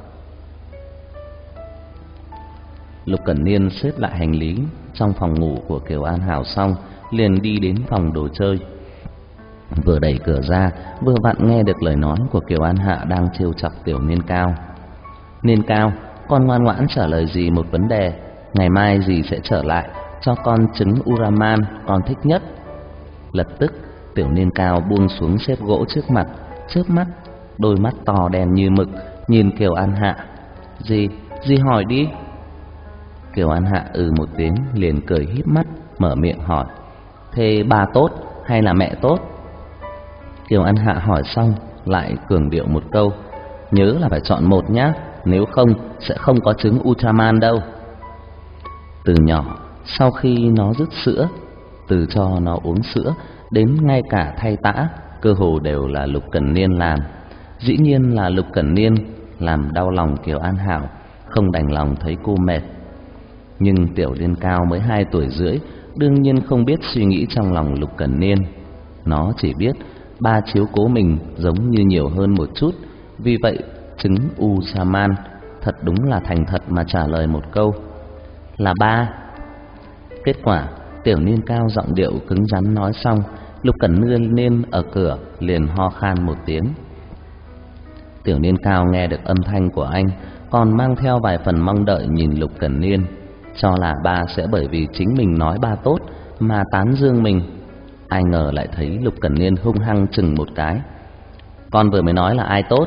Lục Cẩn Niên xếp lại hành lý trong phòng ngủ của Kiều An Hảo xong, liền đi đến phòng đồ chơi. Vừa đẩy cửa ra, vừa vặn nghe được lời nói của Kiều An Hạ đang trêu chọc Tiểu Niên Cao. Niên Cao, con ngoan ngoãn trả lời dì một vấn đề, ngày mai dì sẽ trở lại cho con trứng Uraman con thích nhất. Lập tức Tiểu Niên Cao buông xuống xếp gỗ trước mặt, chớp mắt, đôi mắt to đen như mực nhìn Kiều An Hạ. Dì, dì hỏi đi. Kiều An Hạ ừ một tiếng, liền cười híp mắt mở miệng hỏi: thế bà tốt hay là mẹ tốt? Kiều An Hạ hỏi xong lại cường điệu một câu: nhớ là phải chọn một nhá, nếu không sẽ không có trứng Ultraman đâu. Từ nhỏ, sau khi nó dứt sữa, từ cho nó uống sữa đến ngay cả thay tã, cơ hồ đều là Lục Cẩn Niên làm. Dĩ nhiên là Lục Cẩn Niên làm đau lòng Kiều An Hảo, không đành lòng thấy cô mệt. Nhưng Tiểu Niên Cao mới hai tuổi rưỡi, đương nhiên không biết suy nghĩ trong lòng Lục Cẩn Niên. Nó chỉ biết ba chiếu cố mình giống như nhiều hơn một chút, vì vậy trứng Ultraman thật đúng là thành thật mà trả lời một câu: là ba. Kết quả Tiểu Niên Cao giọng điệu cứng rắn nói xong, Lục Cẩn Niên ở cửa liền ho khan một tiếng. Tiểu Niên Cao nghe được âm thanh của anh, còn mang theo vài phần mong đợi nhìn Lục Cẩn Niên, cho là ba sẽ bởi vì chính mình nói ba tốt mà tán dương mình. Ai ngờ lại thấy Lục Cẩn Niên hung hăng chừng một cái: con vừa mới nói là ai tốt?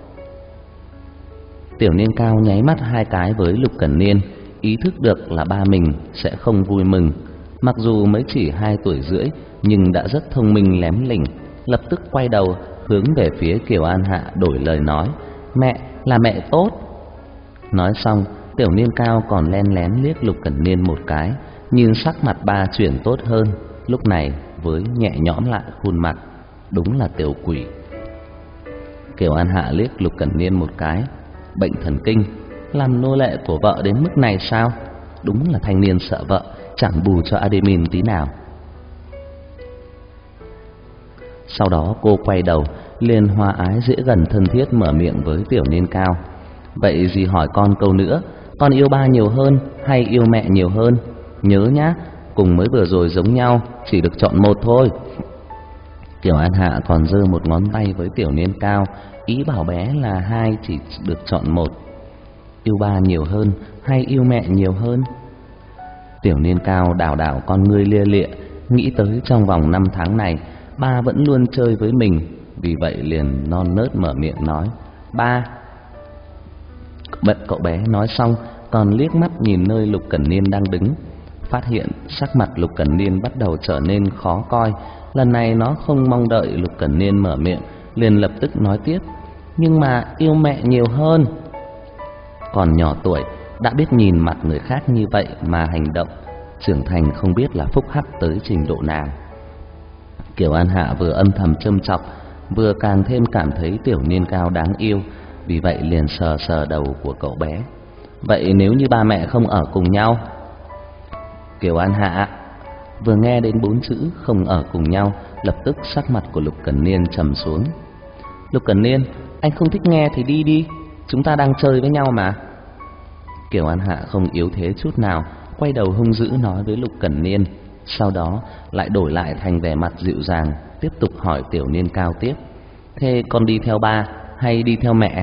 Tiểu Niên Cao nháy mắt hai cái với Lục Cẩn Niên, ý thức được là ba mình sẽ không vui mừng. Mặc dù mới chỉ hai tuổi rưỡi, nhưng đã rất thông minh lém lỉnh, lập tức quay đầu hướng về phía Kiều An Hạ đổi lời nói: mẹ là mẹ tốt. Nói xong, Tiểu Niên Cao còn len lén liếc Lục Cẩn Niên một cái, nhìn sắc mặt ba chuyển tốt hơn, lúc này với nhẹ nhõm lại khuôn mặt, đúng là tiểu quỷ. Kiều An Hạ liếc Lục Cẩn Niên một cái: bệnh thần kinh, làm nô lệ của vợ đến mức này sao? Đúng là thanh niên sợ vợ, chẳng bù cho admin tí nào. Sau đó cô quay đầu, liền hòa ái dễ gần thân thiết mở miệng với Tiểu Niên Cao: vậy dì hỏi con câu nữa, con yêu ba nhiều hơn hay yêu mẹ nhiều hơn? Nhớ nhá, cùng mới vừa rồi giống nhau, chỉ được chọn một thôi. Kiều An Hạ còn giơ một ngón tay với Tiểu Niên Cao, ý bảo bé là hai chỉ được chọn một. Yêu ba nhiều hơn hay yêu mẹ nhiều hơn? Tiểu Niên Cao đảo đảo con ngươi lia lịa, nghĩ tới trong vòng năm tháng này ba vẫn luôn chơi với mình, vì vậy liền non nớt mở miệng nói: ba. Bận cậu bé nói xong còn liếc mắt nhìn nơi Lục Cẩn Niên đang đứng, phát hiện sắc mặt Lục Cẩn Niên bắt đầu trở nên khó coi. Lần này nó không mong đợi Lục Cẩn Niên mở miệng, liền lập tức nói tiếp: nhưng mà yêu mẹ nhiều hơn. Còn nhỏ tuổi đã biết nhìn mặt người khác như vậy mà hành động, trưởng thành không biết là phúc hắc tới trình độ nào. Kiều An Hạ vừa âm thầm châm chọc, vừa càng thêm cảm thấy Tiểu Niên Cao đáng yêu, vì vậy liền sờ sờ đầu của cậu bé: vậy nếu như ba mẹ không ở cùng nhau? Kiều An Hạ vừa nghe đến bốn chữ không ở cùng nhau, lập tức sắc mặt của Lục Cẩn Niên trầm xuống. Lục Cẩn Niên, anh không thích nghe thì đi đi, chúng ta đang chơi với nhau mà. Kiều An Hạ không yếu thế chút nào, quay đầu hung dữ nói với Lục Cẩn Niên, sau đó lại đổi lại thành vẻ mặt dịu dàng, tiếp tục hỏi Tiểu Niên Cao tiếp: thế con đi theo ba hay đi theo mẹ?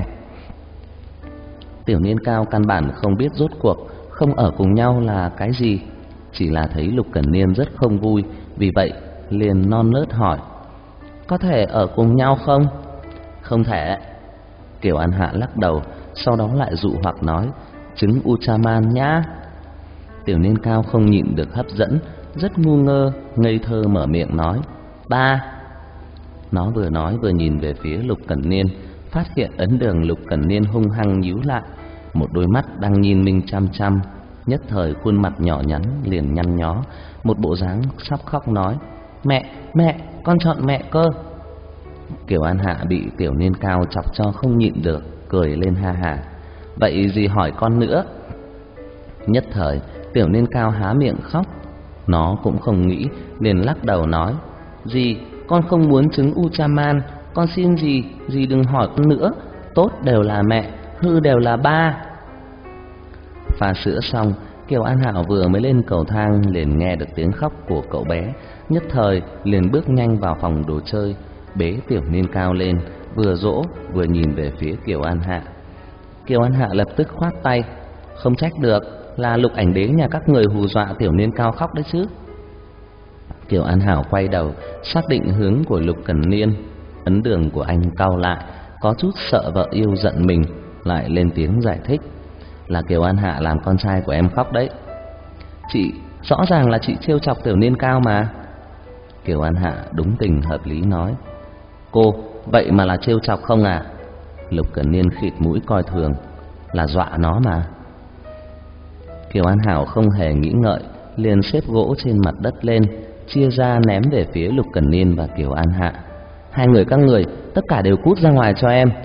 Tiểu Niên Cao căn bản không biết rốt cuộc không ở cùng nhau là cái gì, chỉ là thấy Lục Cẩn Niên rất không vui, vì vậy liền non nớt hỏi: có thể ở cùng nhau không? Không thể. Kiều An Hạ lắc đầu, sau đó lại dụ hoặc nói: trứng Ultraman nhá. Tiểu Niên Cao không nhịn được hấp dẫn, rất ngu ngơ, ngây thơ mở miệng nói: ba. Nó vừa nói vừa nhìn về phía Lục Cẩn Niên, phát hiện ấn đường Lục Cẩn Niên hung hăng nhíu lại, một đôi mắt đang nhìn mình chăm chăm, nhất thời khuôn mặt nhỏ nhắn liền nhăn nhó, một bộ dáng sắp khóc nói: mẹ, mẹ, con chọn mẹ cơ. Kiều An Hạ bị Tiểu Niên Cao chọc cho không nhịn được, cười lên ha hả. vậy dì hỏi con nữa. Nhất thời Tiểu Niên Cao há miệng khóc. Nó cũng không nghĩ, liền lắc đầu nói: Dì, con không muốn trứng Ultraman, con xin dì, dì đừng hỏi con nữa. Tốt đều là mẹ, hư đều là ba. Pha sữa xong, Kiều An Hảo vừa mới lên cầu thang liền nghe được tiếng khóc của cậu bé. Nhất thời liền bước nhanh vào phòng đồ chơi, bế Tiểu Niên Cao lên, vừa dỗ vừa nhìn về phía Kiều An Hạ. Kiều An Hạ lập tức khoát tay: Không trách được, là Lục Ảnh Đế nhà các người hù dọa Tiểu Niên Cao khóc đấy chứ. Kiều An Hảo quay đầu xác định hướng của Lục Cẩn Niên. Ấn đường của anh cau lại, có chút sợ vợ yêu giận mình, lại lên tiếng giải thích: Là Kiều An Hạ làm con trai của em khóc đấy. Chị, rõ ràng là chị trêu chọc Tiểu Niên Cao mà. Kiều An Hạ đúng tình hợp lý nói: Cô, vậy mà là trêu chọc không à? Lục Cẩn Niên khịt mũi coi thường: Là dọa nó mà. Kiều An Hảo không hề nghĩ ngợi, liền xếp gỗ trên mặt đất lên, chia ra ném về phía Lục Cẩn Niên và Kiều An Hạ. Hai người các người, tất cả đều cút ra ngoài cho em.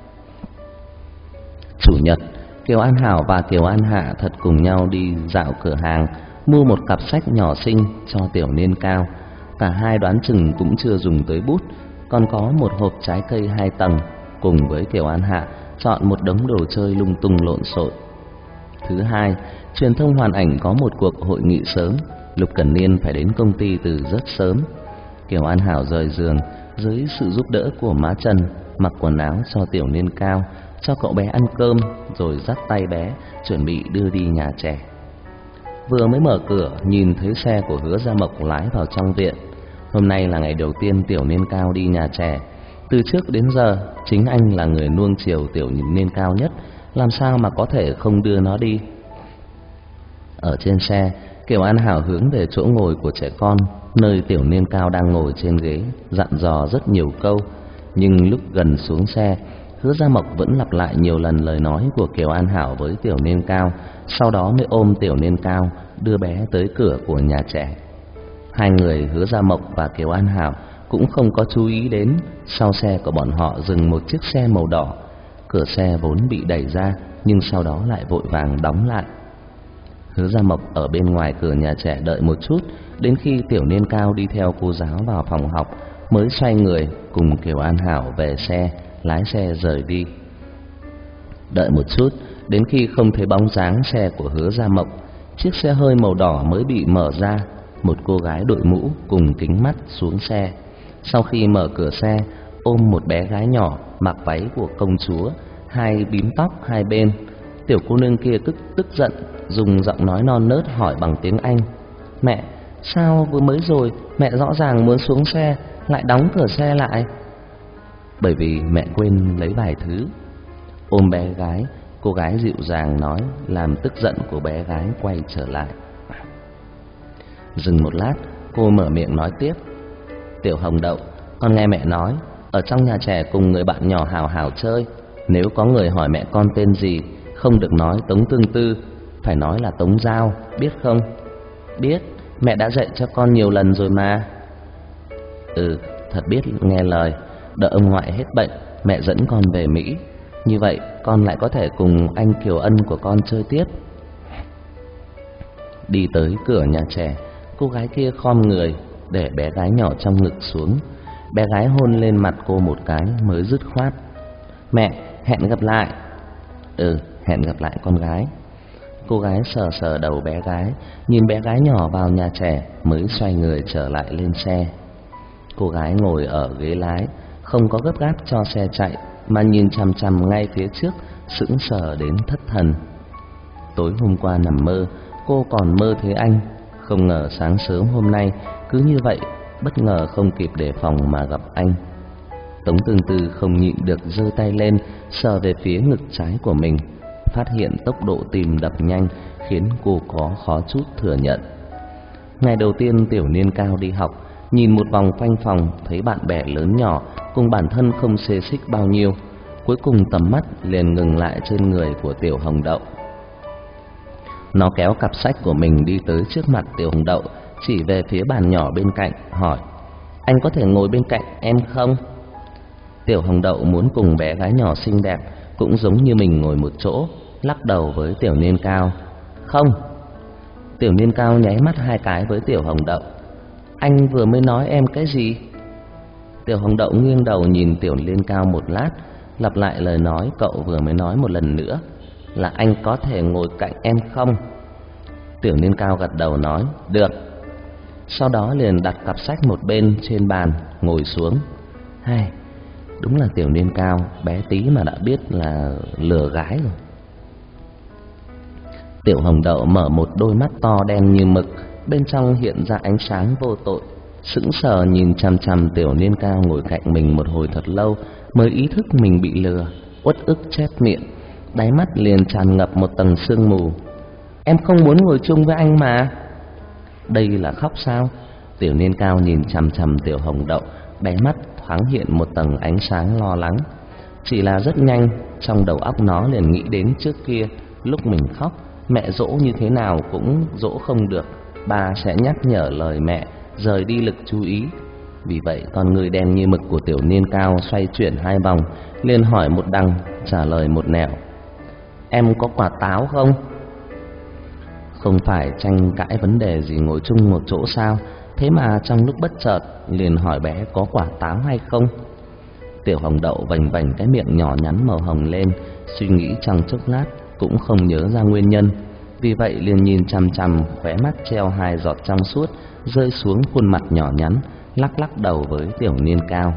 Chủ nhật, Kiều An Hảo và Kiều An Hạ thật cùng nhau đi dạo cửa hàng, mua một cặp sách nhỏ xinh cho Tiểu Niên Cao. Cả hai đoán chừng cũng chưa dùng tới bút, còn có một hộp trái cây hai tầng, cùng với Kiều An Hạ chọn một đống đồ chơi lung tung lộn xộn. Thứ hai, truyền thông hoàn ảnh có một cuộc hội nghị sớm, Lục Cẩn Niên phải đến công ty từ rất sớm. Kiều An Hảo rời giường dưới sự giúp đỡ của má Trần, mặc quần áo cho Tiểu Niên Cao, cho cậu bé ăn cơm, rồi dắt tay bé chuẩn bị đưa đi nhà trẻ. Vừa mới mở cửa, nhìn thấy xe của Hứa Gia Mộc lái vào trong viện. Hôm nay là ngày đầu tiên Tiểu Niên Cao đi nhà trẻ. Từ trước đến giờ, chính anh là người nuông chiều Tiểu Niên Cao nhất, làm sao mà có thể không đưa nó đi. Ở trên xe, Kiều An Hảo hướng về chỗ ngồi của trẻ con, nơi Tiểu Niên Cao đang ngồi trên ghế, dặn dò rất nhiều câu. Nhưng lúc gần xuống xe, Hứa Gia Mộc vẫn lặp lại nhiều lần lời nói của Kiều An Hảo với Tiểu Niên Cao, sau đó mới ôm Tiểu Niên Cao đưa bé tới cửa của nhà trẻ. Hai người Hứa Gia Mộc và Kiều An Hảo cũng không có chú ý đến sau xe của bọn họ dừng một chiếc xe màu đỏ. Cửa xe vốn bị đẩy ra, nhưng sau đó lại vội vàng đóng lại. Hứa Gia Mộc ở bên ngoài cửa nhà trẻ đợi một chút, đến khi Tiểu Niên Cao đi theo cô giáo vào phòng học, mới xoay người cùng Kiều An Hảo về xe, lái xe rời đi. Đợi một chút, đến khi không thấy bóng dáng xe của Hứa Gia Mộc, chiếc xe hơi màu đỏ mới bị mở ra. Một cô gái đội mũ cùng kính mắt xuống xe. Sau khi mở cửa xe, ôm một bé gái nhỏ mặc váy của công chúa, hai bím tóc hai bên. Tiểu cô nương kia tức tức giận, dùng giọng nói non nớt hỏi bằng tiếng Anh: Mẹ, sao vừa mới rồi mẹ rõ ràng muốn xuống xe lại đóng cửa xe lại? Bởi vì mẹ quên lấy vài thứ. Ôm bé gái, cô gái dịu dàng nói, làm tức giận của bé gái quay trở lại. Dừng một lát, cô mở miệng nói tiếp: Tiểu Hồng Đậu, con nghe mẹ nói, ở trong nhà trẻ cùng người bạn nhỏ hào hào chơi, nếu có người hỏi mẹ con tên gì, không được nói Tống Tương Tư, phải nói là Tống Giao, biết không? Biết, mẹ đã dạy cho con nhiều lần rồi mà. Ừ, thật biết nghe lời. Đợi ông ngoại hết bệnh, mẹ dẫn con về Mỹ, như vậy con lại có thể cùng anh Kiều Ân của con chơi tiếp. Đi tới cửa nhà trẻ, cô gái kia khom người để bé gái nhỏ trong ngực xuống. Bé gái hôn lên mặt cô một cái mới dứt khoát: Mẹ, hẹn gặp lại. Ừ, hẹn gặp lại con gái. Cô gái sờ sờ đầu bé gái, nhìn bé gái nhỏ vào nhà trẻ mới xoay người trở lại lên xe. Cô gái ngồi ở ghế lái, không có gấp gáp cho xe chạy, mà nhìn chằm chằm ngay phía trước, sững sờ đến thất thần. Tối hôm qua nằm mơ, cô còn mơ thấy anh, không ngờ sáng sớm hôm nay cứ như vậy, bất ngờ không kịp đề phòng mà gặp anh. Tống Tương Tư không nhịn được giơ tay lên sờ về phía ngực trái của mình, phát hiện tốc độ tim đập nhanh khiến cô có khó chút thừa nhận. Ngày đầu tiên Tiểu Niên Cao đi học, nhìn một vòng quanh phòng thấy bạn bè lớn nhỏ cùng bản thân không xê xích bao nhiêu, cuối cùng tầm mắt liền ngừng lại trên người của Tiểu Hồng Đậu. Nó kéo cặp sách của mình đi tới trước mặt Tiểu Hồng Đậu, chỉ về phía bàn nhỏ bên cạnh hỏi: Anh có thể ngồi bên cạnh em không? Tiểu Hồng Đậu muốn cùng bé gái nhỏ xinh đẹp cũng giống như mình ngồi một chỗ, lắc đầu với Tiểu Niên Cao. Không. Tiểu Niên Cao nháy mắt hai cái với Tiểu Hồng Đậu. Anh vừa mới nói em cái gì? Tiểu Hồng Đậu nghiêng đầu nhìn Tiểu Niên Cao một lát, lặp lại lời nói cậu vừa mới nói một lần nữa, là anh có thể ngồi cạnh em không? Tiểu Niên Cao gật đầu nói, được. Sau đó liền đặt cặp sách một bên trên bàn, ngồi xuống. Hai, đúng là Tiểu Niên Cao, bé tí mà đã biết là lừa gái rồi. Tiểu Hồng Đậu mở một đôi mắt to đen như mực, bên trong hiện ra ánh sáng vô tội, sững sờ nhìn chằm chằm Tiểu Niên Cao ngồi cạnh mình một hồi thật lâu, mới ý thức mình bị lừa, uất ức chép miệng, đáy mắt liền tràn ngập một tầng sương mù. Em không muốn ngồi chung với anh mà. Đây là khóc sao? Tiểu Niên Cao nhìn chằm chằm Tiểu Hồng Đậu, đáy mắt thoáng hiện một tầng ánh sáng lo lắng. Chỉ là rất nhanh, trong đầu óc nó liền nghĩ đến trước kia, lúc mình khóc, mẹ dỗ như thế nào cũng dỗ không được, ba sẽ nhắc nhở lời mẹ, rời đi lực chú ý. Vì vậy con người đen như mực của Tiểu Niên Cao xoay chuyển hai vòng, liền hỏi một đằng, trả lời một nẻo. Em có quả táo không? Không phải tranh cãi vấn đề gì ngồi chung một chỗ sao? Thế mà trong lúc bất chợt liền hỏi bé có quả táo hay không. Tiểu Hồng Đậu vành vành cái miệng nhỏ nhắn màu hồng lên, suy nghĩ trong chốc lát cũng không nhớ ra nguyên nhân. Vì vậy liền nhìn chằm chằm, khóe mắt treo hai giọt trong suốt rơi xuống khuôn mặt nhỏ nhắn, lắc lắc đầu với Tiểu Niên Cao.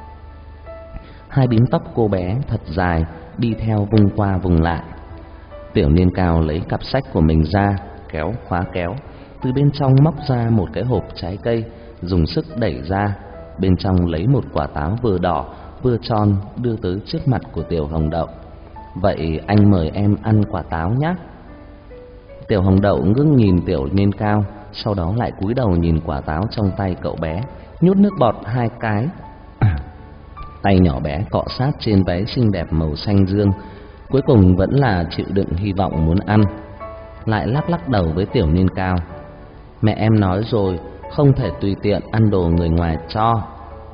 Hai bím tóc cô bé thật dài đi theo vung qua vung lại. Tiểu Niên Cao lấy cặp sách của mình ra, kéo khóa kéo, từ bên trong móc ra một cái hộp trái cây, dùng sức đẩy ra, bên trong lấy một quả táo vừa đỏ vừa tròn đưa tới trước mặt của Tiểu Hồng Đậu. Vậy anh mời em ăn quả táo nhé. Tiểu Hồng Đậu ngước nhìn Tiểu Niên Cao, sau đó lại cúi đầu nhìn quả táo trong tay cậu bé, nhút nước bọt hai cái. Tay nhỏ bé cọ sát trên váy xinh đẹp màu xanh dương, cuối cùng vẫn là chịu đựng hy vọng muốn ăn. Lại lắc lắc đầu với Tiểu Niên Cao. Mẹ em nói rồi, không thể tùy tiện ăn đồ người ngoài cho.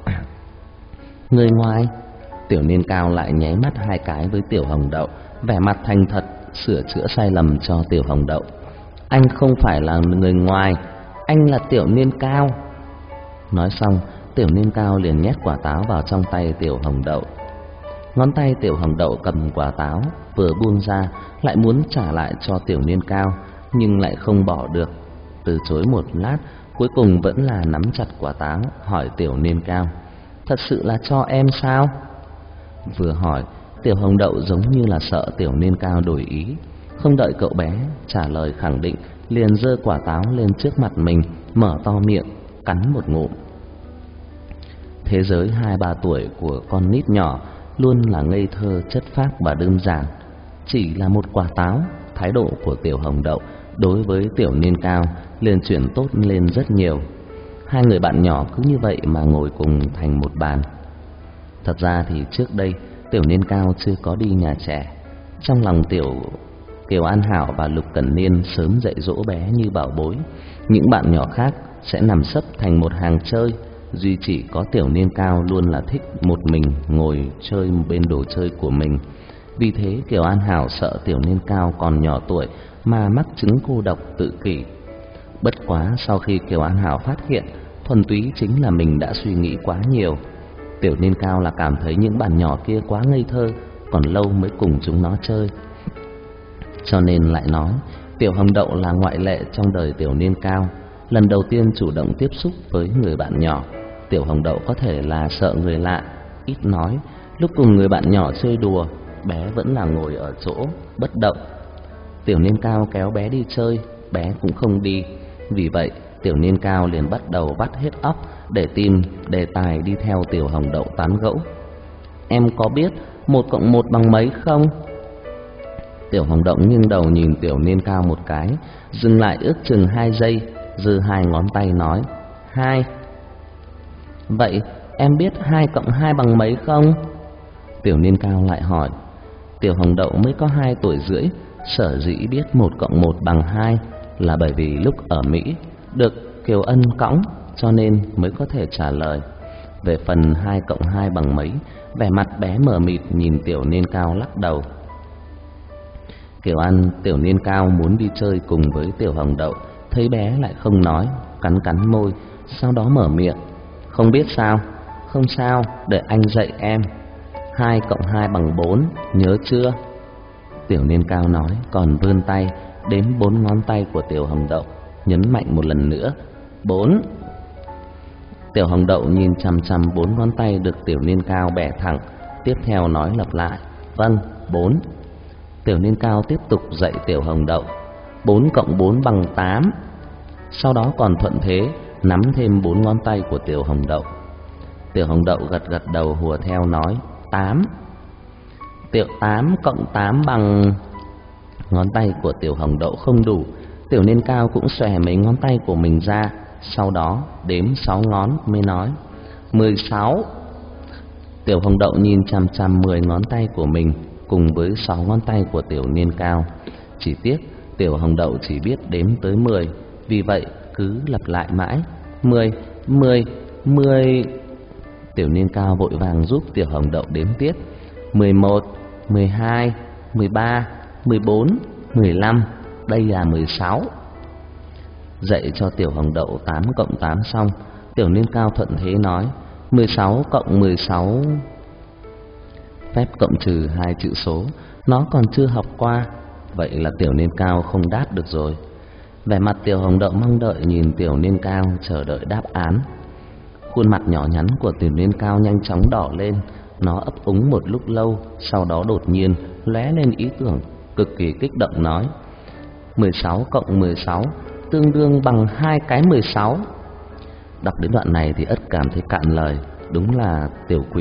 Người ngoài? Tiểu Niên Cao lại nháy mắt hai cái với Tiểu Hồng Đậu, vẻ mặt thành thật sửa chữa sai lầm cho Tiểu Hồng Đậu. Anh không phải là người ngoài, anh là Tiểu Niên Cao. Nói xong, Tiểu Niên Cao liền nhét quả táo vào trong tay Tiểu Hồng Đậu. Ngón tay Tiểu Hồng Đậu cầm quả táo, vừa buông ra lại muốn trả lại cho Tiểu Niên Cao, nhưng lại không bỏ được. Từ chối một lát, cuối cùng vẫn là nắm chặt quả táo, hỏi Tiểu Niên Cao. Thật sự là cho em sao? Vừa hỏi, Tiểu Hồng Đậu giống như là sợ Tiểu Niên Cao đổi ý, không đợi cậu bé trả lời khẳng định, liền giơ quả táo lên trước mặt mình, mở to miệng, cắn một ngụm. Thế giới hai ba tuổi của con nít nhỏ luôn là ngây thơ, chất phác và đơn giản. Chỉ là một quả táo, thái độ của Tiểu Hồng Đậu đối với Tiểu Niên Cao liền chuyển tốt lên rất nhiều. Hai người bạn nhỏ cứ như vậy mà ngồi cùng thành một bàn. Thật ra thì trước đây Tiểu Niên Cao chưa có đi nhà trẻ. Trong lòng Tiểu Kiều An Hảo và Lục Cẩn Niên sớm dạy dỗ bé như bảo bối. Những bạn nhỏ khác sẽ nằm sấp thành một hàng chơi, duy chỉ có Tiểu Niên Cao luôn là thích một mình ngồi chơi bên đồ chơi của mình. Vì thế Kiều An Hảo sợ Tiểu Niên Cao còn nhỏ tuổi mà mắc chứng cô độc tự kỷ. Bất quá sau khi Kiều An Hảo phát hiện thuần túy chính là mình đã suy nghĩ quá nhiều. Tiểu Niên Cao là cảm thấy những bạn nhỏ kia quá ngây thơ, còn lâu mới cùng chúng nó chơi, cho nên lại nói Tiểu Hồng Đậu là ngoại lệ trong đời Tiểu Niên Cao. Lần đầu tiên chủ động tiếp xúc với người bạn nhỏ, Tiểu Hồng Đậu có thể là sợ người lạ, ít nói. Lúc cùng người bạn nhỏ chơi đùa, bé vẫn là ngồi ở chỗ bất động. Tiểu Niên Cao kéo bé đi chơi, bé cũng không đi. Vì vậy Tiểu Niên Cao liền bắt đầu vắt hết óc để tìm đề tài đi theo Tiểu Hồng Đậu tán gẫu. Em có biết một cộng một bằng mấy không? Tiểu Hồng Đậu nghiêng đầu nhìn Tiểu Niên Cao một cái, dừng lại ước chừng hai giây, giơ hai ngón tay nói hai. Vậy em biết hai cộng hai bằng mấy không? Tiểu Niên Cao lại hỏi. Tiểu Hồng Đậu mới có hai tuổi rưỡi, sở dĩ biết một cộng một bằng hai là bởi vì lúc ở Mỹ được Kiều Ân cõng, cho nên mới có thể trả lời. Về phần hai cộng hai bằng mấy, vẻ mặt bé mờ mịt nhìn Tiểu Niên Cao lắc đầu. Kiều An Tiểu Niên Cao muốn đi chơi cùng với Tiểu Hồng Đậu, thấy bé lại không nói, cắn cắn môi, sau đó mở miệng. Không biết sao? Không sao, để anh dạy em. Hai cộng hai bằng bốn, nhớ chưa? Tiểu Niên Cao nói, còn vươn tay đếm bốn ngón tay của Tiểu Hồng Đậu, nhấn mạnh một lần nữa. Bốn. Tiểu Hồng Đậu nhìn chằm chằm bốn ngón tay được Tiểu Niên Cao bẻ thẳng, tiếp theo nói lặp lại. Vâng, bốn. Tiểu Niên Cao tiếp tục dạy Tiểu Hồng Đậu. Bốn cộng bốn bằng tám. Sau đó còn thuận thế nắm thêm bốn ngón tay của Tiểu Hồng Đậu. Tiểu Hồng Đậu gật gật đầu hùa theo nói. Tám. Tiểu tám cộng tám bằng... Ngón tay của Tiểu Hồng Đậu không đủ, Tiểu Niên Cao cũng xòe mấy ngón tay của mình ra, sau đó đếm sáu ngón mới nói. Mười sáu. Tiểu Hồng Đậu nhìn chằm chằm mười ngón tay của mình cùng với sáu ngón tay của Tiểu Niên Cao. Chỉ tiếc Tiểu Hồng Đậu chỉ biết đếm tới mười, vì vậy cứ lặp lại mãi. Mười, mười, mười. Tiểu Niên Cao vội vàng giúp Tiểu Hồng Đậu đếm tiếp. Mười một, mười hai, mười ba, mười bốn, mười lăm. Đây là mười sáu. Dạy cho Tiểu Hồng Đậu tám cộng tám xong, Tiểu Niên Cao thuận thế nói. Mười sáu cộng mười sáu. Phép cộng trừ hai chữ số nó còn chưa học qua, vậy là Tiểu Niên Cao không đáp được rồi. Vẻ mặt Tiểu Hồng Đậu mong đợi nhìn Tiểu Niên Cao chờ đợi đáp án. Khuôn mặt nhỏ nhắn của Tiểu Niên Cao nhanh chóng đỏ lên, nó ấp úng một lúc lâu, sau đó đột nhiên lóe lên ý tưởng, cực kỳ kích động nói. Mười sáu cộng mười sáu tương đương bằng hai cái mười sáu. Đọc đến đoạn này thì ất cảm thấy cạn lời, đúng là tiểu quỷ.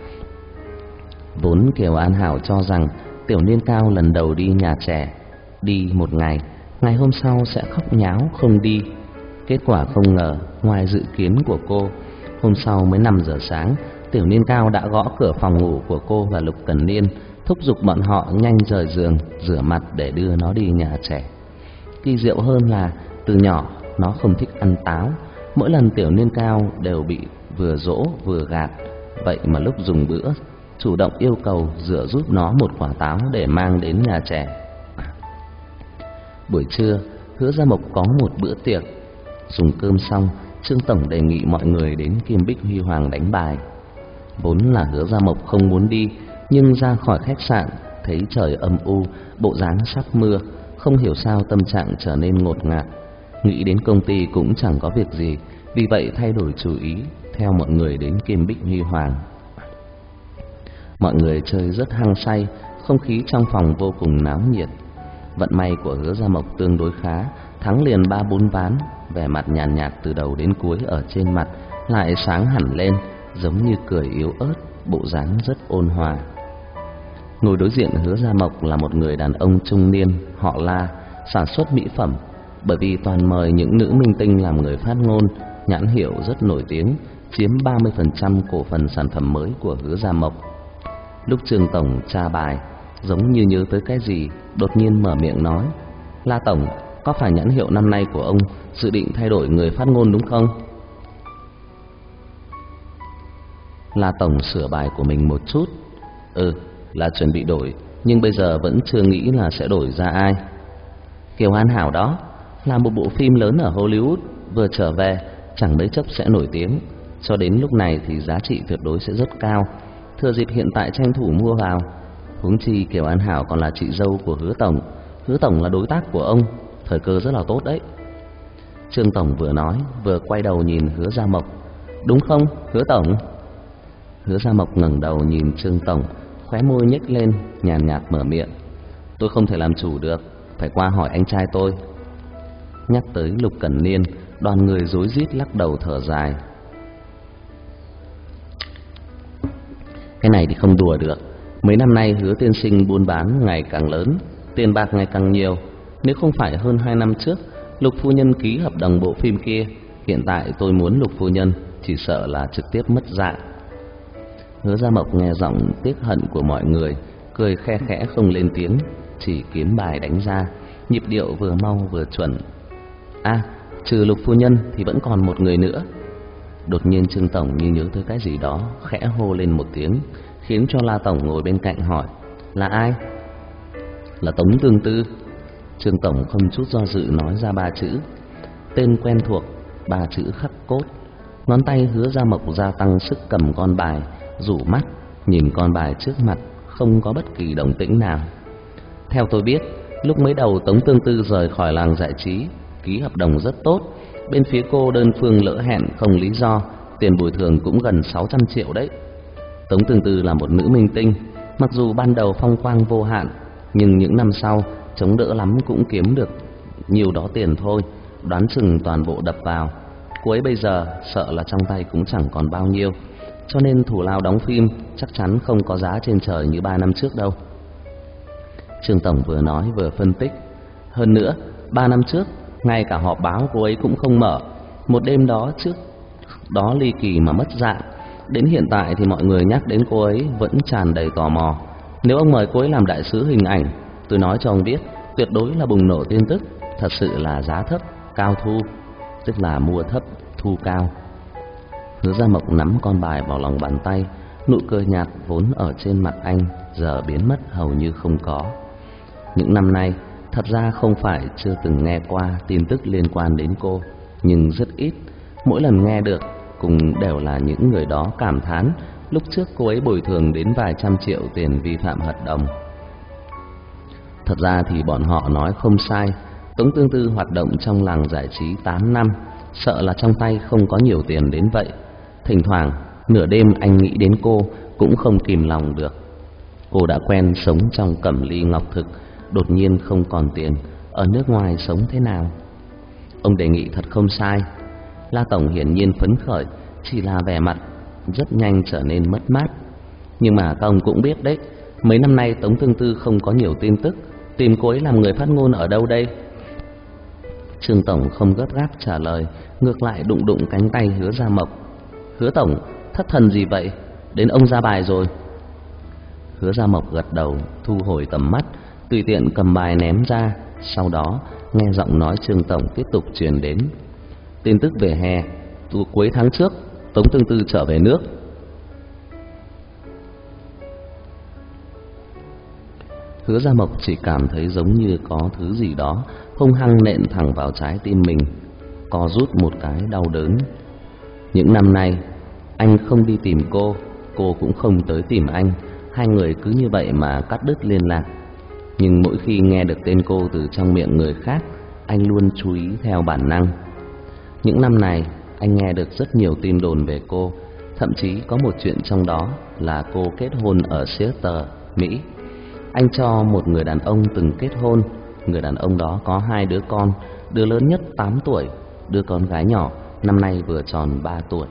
Vốn Kiều An Hảo cho rằng Tiểu Niên Cao lần đầu đi nhà trẻ, đi một ngày, ngày hôm sau sẽ khóc nháo không đi. Kết quả không ngờ ngoài dự kiến của cô, hôm sau mới năm giờ sáng, Tiểu Niên Cao đã gõ cửa phòng ngủ của cô và Lục Cẩn Niên, thúc giục bọn họ nhanh rời giường, rửa mặt để đưa nó đi nhà trẻ. Kỳ diệu hơn là từ nhỏ nó không thích ăn táo, mỗi lần Tiểu Niên Cao đều bị vừa dỗ vừa gạt, vậy mà lúc dùng bữa chủ động yêu cầu rửa giúp nó một quả táo để mang đến nhà trẻ. Buổi trưa, Hứa Gia Mộc có một bữa tiệc. Dùng cơm xong, Trương tổng đề nghị mọi người đến Kim Bích Huy Hoàng đánh bài. Vốn là Hứa Gia Mộc không muốn đi, nhưng ra khỏi khách sạn thấy trời âm u, bộ dáng sắp mưa, không hiểu sao tâm trạng trở nên ngột ngạt. Nghĩ đến công ty cũng chẳng có việc gì, vì vậy thay đổi chủ ý, theo mọi người đến Kim Bích Huy Hoàng. Mọi người chơi rất hăng say, không khí trong phòng vô cùng náo nhiệt. Vận may của Hứa Gia Mộc tương đối khá, thắng liền ba bốn ván, vẻ mặt nhàn nhạt từ đầu đến cuối ở trên mặt lại sáng hẳn lên, giống như cười yếu ớt, bộ dáng rất ôn hòa. Ngồi đối diện Hứa Gia Mộc là một người đàn ông trung niên, họ La, sản xuất mỹ phẩm. Bởi vì toàn mời những nữ minh tinh làm người phát ngôn, nhãn hiệu rất nổi tiếng, chiếm ba mươi phần trăm cổ phần sản phẩm mới của Hứa Gia Mộc. Lúc Trương tổng tra bài, giống như nhớ tới cái gì, đột nhiên mở miệng nói: La tổng, có phải nhãn hiệu năm nay của ông dự định thay đổi người phát ngôn đúng không? La tổng sửa bài của mình một chút. Ừ, là chuẩn bị đổi, nhưng bây giờ vẫn chưa nghĩ là sẽ đổi ra ai. Kiều An Hảo đó, là một bộ phim lớn ở Hollywood, vừa trở về chẳng mấy chốc sẽ nổi tiếng, cho đến lúc này thì giá trị tuyệt đối sẽ rất cao. Thừa dịp hiện tại tranh thủ mua vào. Huống chi Kiều An Hảo còn là chị dâu của Hứa tổng, Hứa tổng là đối tác của ông, thời cơ rất là tốt đấy. Trương tổng vừa nói vừa quay đầu nhìn Hứa Gia Mộc. Đúng không, Hứa tổng? Hứa Gia Mộc ngẩng đầu nhìn Trương tổng, khóe môi nhếch lên, nhàn nhạt mở miệng: Tôi không thể làm chủ được, phải qua hỏi anh trai tôi. Nhắc tới Lục Cẩn Niên, đoàn người rối rít lắc đầu thở dài. Cái này thì không đùa được. Mấy năm nay Hứa tiên sinh buôn bán ngày càng lớn, tiền bạc ngày càng nhiều. Nếu không phải hơn hai năm trước Lục phu nhân ký hợp đồng bộ phim kia, hiện tại tôi muốn Lục phu nhân chỉ sợ là trực tiếp mất dạng. Hứa Gia Mộc nghe giọng tiếc hận của mọi người, cười khe khẽ không lên tiếng, chỉ kiếm bài đánh ra, nhịp điệu vừa mau vừa chuẩn. À, trừ Lục phu nhân thì vẫn còn một người nữa. Đột nhiên Trương tổng như nhớ tới cái gì đó, khẽ hô lên một tiếng, khiến cho La tổng ngồi bên cạnh hỏi: Là ai? Là Tống Tương Tư. Trương Tổng không chút do dự nói ra ba chữ. Tên quen thuộc, ba chữ khắc cốt. Ngón tay Hứa Gia Mộc gia tăng sức cầm con bài, rủ mắt nhìn con bài trước mặt, không có bất kỳ động tĩnh nào. Theo tôi biết, lúc mới đầu Tống Tương Tư rời khỏi làng giải trí, ký hợp đồng rất tốt. Bên phía cô đơn phương lỡ hẹn không lý do, tiền bồi thường cũng gần sáu trăm triệu đấy. Tống Tương Tư là một nữ minh tinh, mặc dù ban đầu phong quang vô hạn, nhưng những năm sau chống đỡ lắm cũng kiếm được nhiều đó tiền thôi, đoán chừng toàn bộ đập vào. Cô ấy bây giờ sợ là trong tay cũng chẳng còn bao nhiêu, cho nên thủ lao đóng phim chắc chắn không có giá trên trời như ba năm trước đâu. Trương Tổng vừa nói vừa phân tích. Hơn nữa, ba năm trước ngay cả họp báo cô ấy cũng không mở. Một đêm đó trước đó ly kỳ mà mất dạng. Đến hiện tại thì mọi người nhắc đến cô ấy vẫn tràn đầy tò mò. Nếu ông mời cô ấy làm đại sứ hình ảnh, tôi nói cho ông biết, tuyệt đối là bùng nổ tin tức. Thật sự là giá thấp, cao thu, tức là mua thấp, thu cao. Hứa Gia Mộc nắm con bài vào lòng bàn tay, nụ cười nhạt vốn ở trên mặt anh giờ biến mất hầu như không có. Những năm nay, thật ra không phải chưa từng nghe qua tin tức liên quan đến cô, nhưng rất ít. Mỗi lần nghe được cũng đều là những người đó cảm thán lúc trước cô ấy bồi thường đến vài trăm triệu tiền vi phạm hợp đồng. Thật ra thì bọn họ nói không sai, Tống Tương Tư hoạt động trong làng giải trí tám năm, sợ là trong tay không có nhiều tiền đến vậy. Thỉnh thoảng, nửa đêm anh nghĩ đến cô cũng không kìm lòng được. Cô đã quen sống trong cẩm ly ngọc thực, đột nhiên không còn tiền, ở nước ngoài sống thế nào? Ông đề nghị thật không sai. La Tổng hiển nhiên phấn khởi, chỉ là vẻ mặt rất nhanh trở nên mất mát. Nhưng mà các ông cũng biết đấy, mấy năm nay Tống Tương Tư không có nhiều tin tức, tìm cô ấy làm người phát ngôn ở đâu đây? Trương Tổng không gấp gáp trả lời, ngược lại đụng đụng cánh tay Hứa Gia Mộc. Hứa Tổng, thất thần gì vậy? Đến ông ra bài rồi. Hứa Gia Mộc gật đầu, thu hồi tầm mắt, tùy tiện cầm bài ném ra. Sau đó nghe giọng nói Trương Tổng tiếp tục truyền đến. Tin tức về hè, từ cuối tháng trước Tống Tương Tư trở về nước. Hứa Gia Mộc chỉ cảm thấy giống như có thứ gì đó hung hăng nện thẳng vào trái tim mình, co rút một cái đau đớn. Những năm nay anh không đi tìm cô, cô cũng không tới tìm anh, hai người cứ như vậy mà cắt đứt liên lạc. Nhưng mỗi khi nghe được tên cô từ trong miệng người khác, anh luôn chú ý theo bản năng. Những năm này anh nghe được rất nhiều tin đồn về cô, thậm chí có một chuyện trong đó là cô kết hôn ở Seattle, Mỹ. Anh cho một người đàn ông từng kết hôn, người đàn ông đó có hai đứa con, đứa lớn nhất tám tuổi, đứa con gái nhỏ năm nay vừa tròn ba tuổi.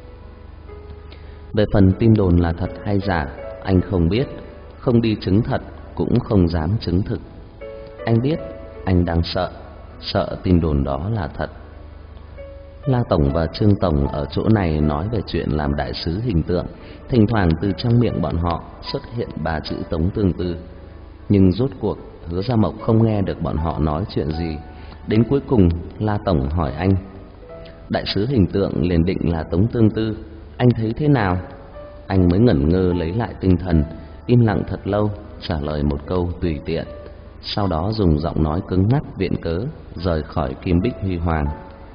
Về phần tin đồn là thật hay giả, anh không biết, không đi chứng thật cũng không dám chứng thực. Anh biết anh đang sợ, sợ tin đồn đó là thật. La Tổng và Trương Tổng ở chỗ này nói về chuyện làm đại sứ hình tượng, thỉnh thoảng từ trong miệng bọn họ xuất hiện ba chữ Tống Tương Tư. Nhưng rốt cuộc Hứa Gia Mộc không nghe được bọn họ nói chuyện gì. Đến cuối cùng La Tổng hỏi anh, đại sứ hình tượng liền định là Tống Tương Tư, anh thấy thế nào? Anh mới ngẩn ngơ lấy lại tinh thần, im lặng thật lâu, trả lời một câu tùy tiện. Sau đó dùng giọng nói cứng ngắc viện cớ rời khỏi Kim Bích Huy Hoàng.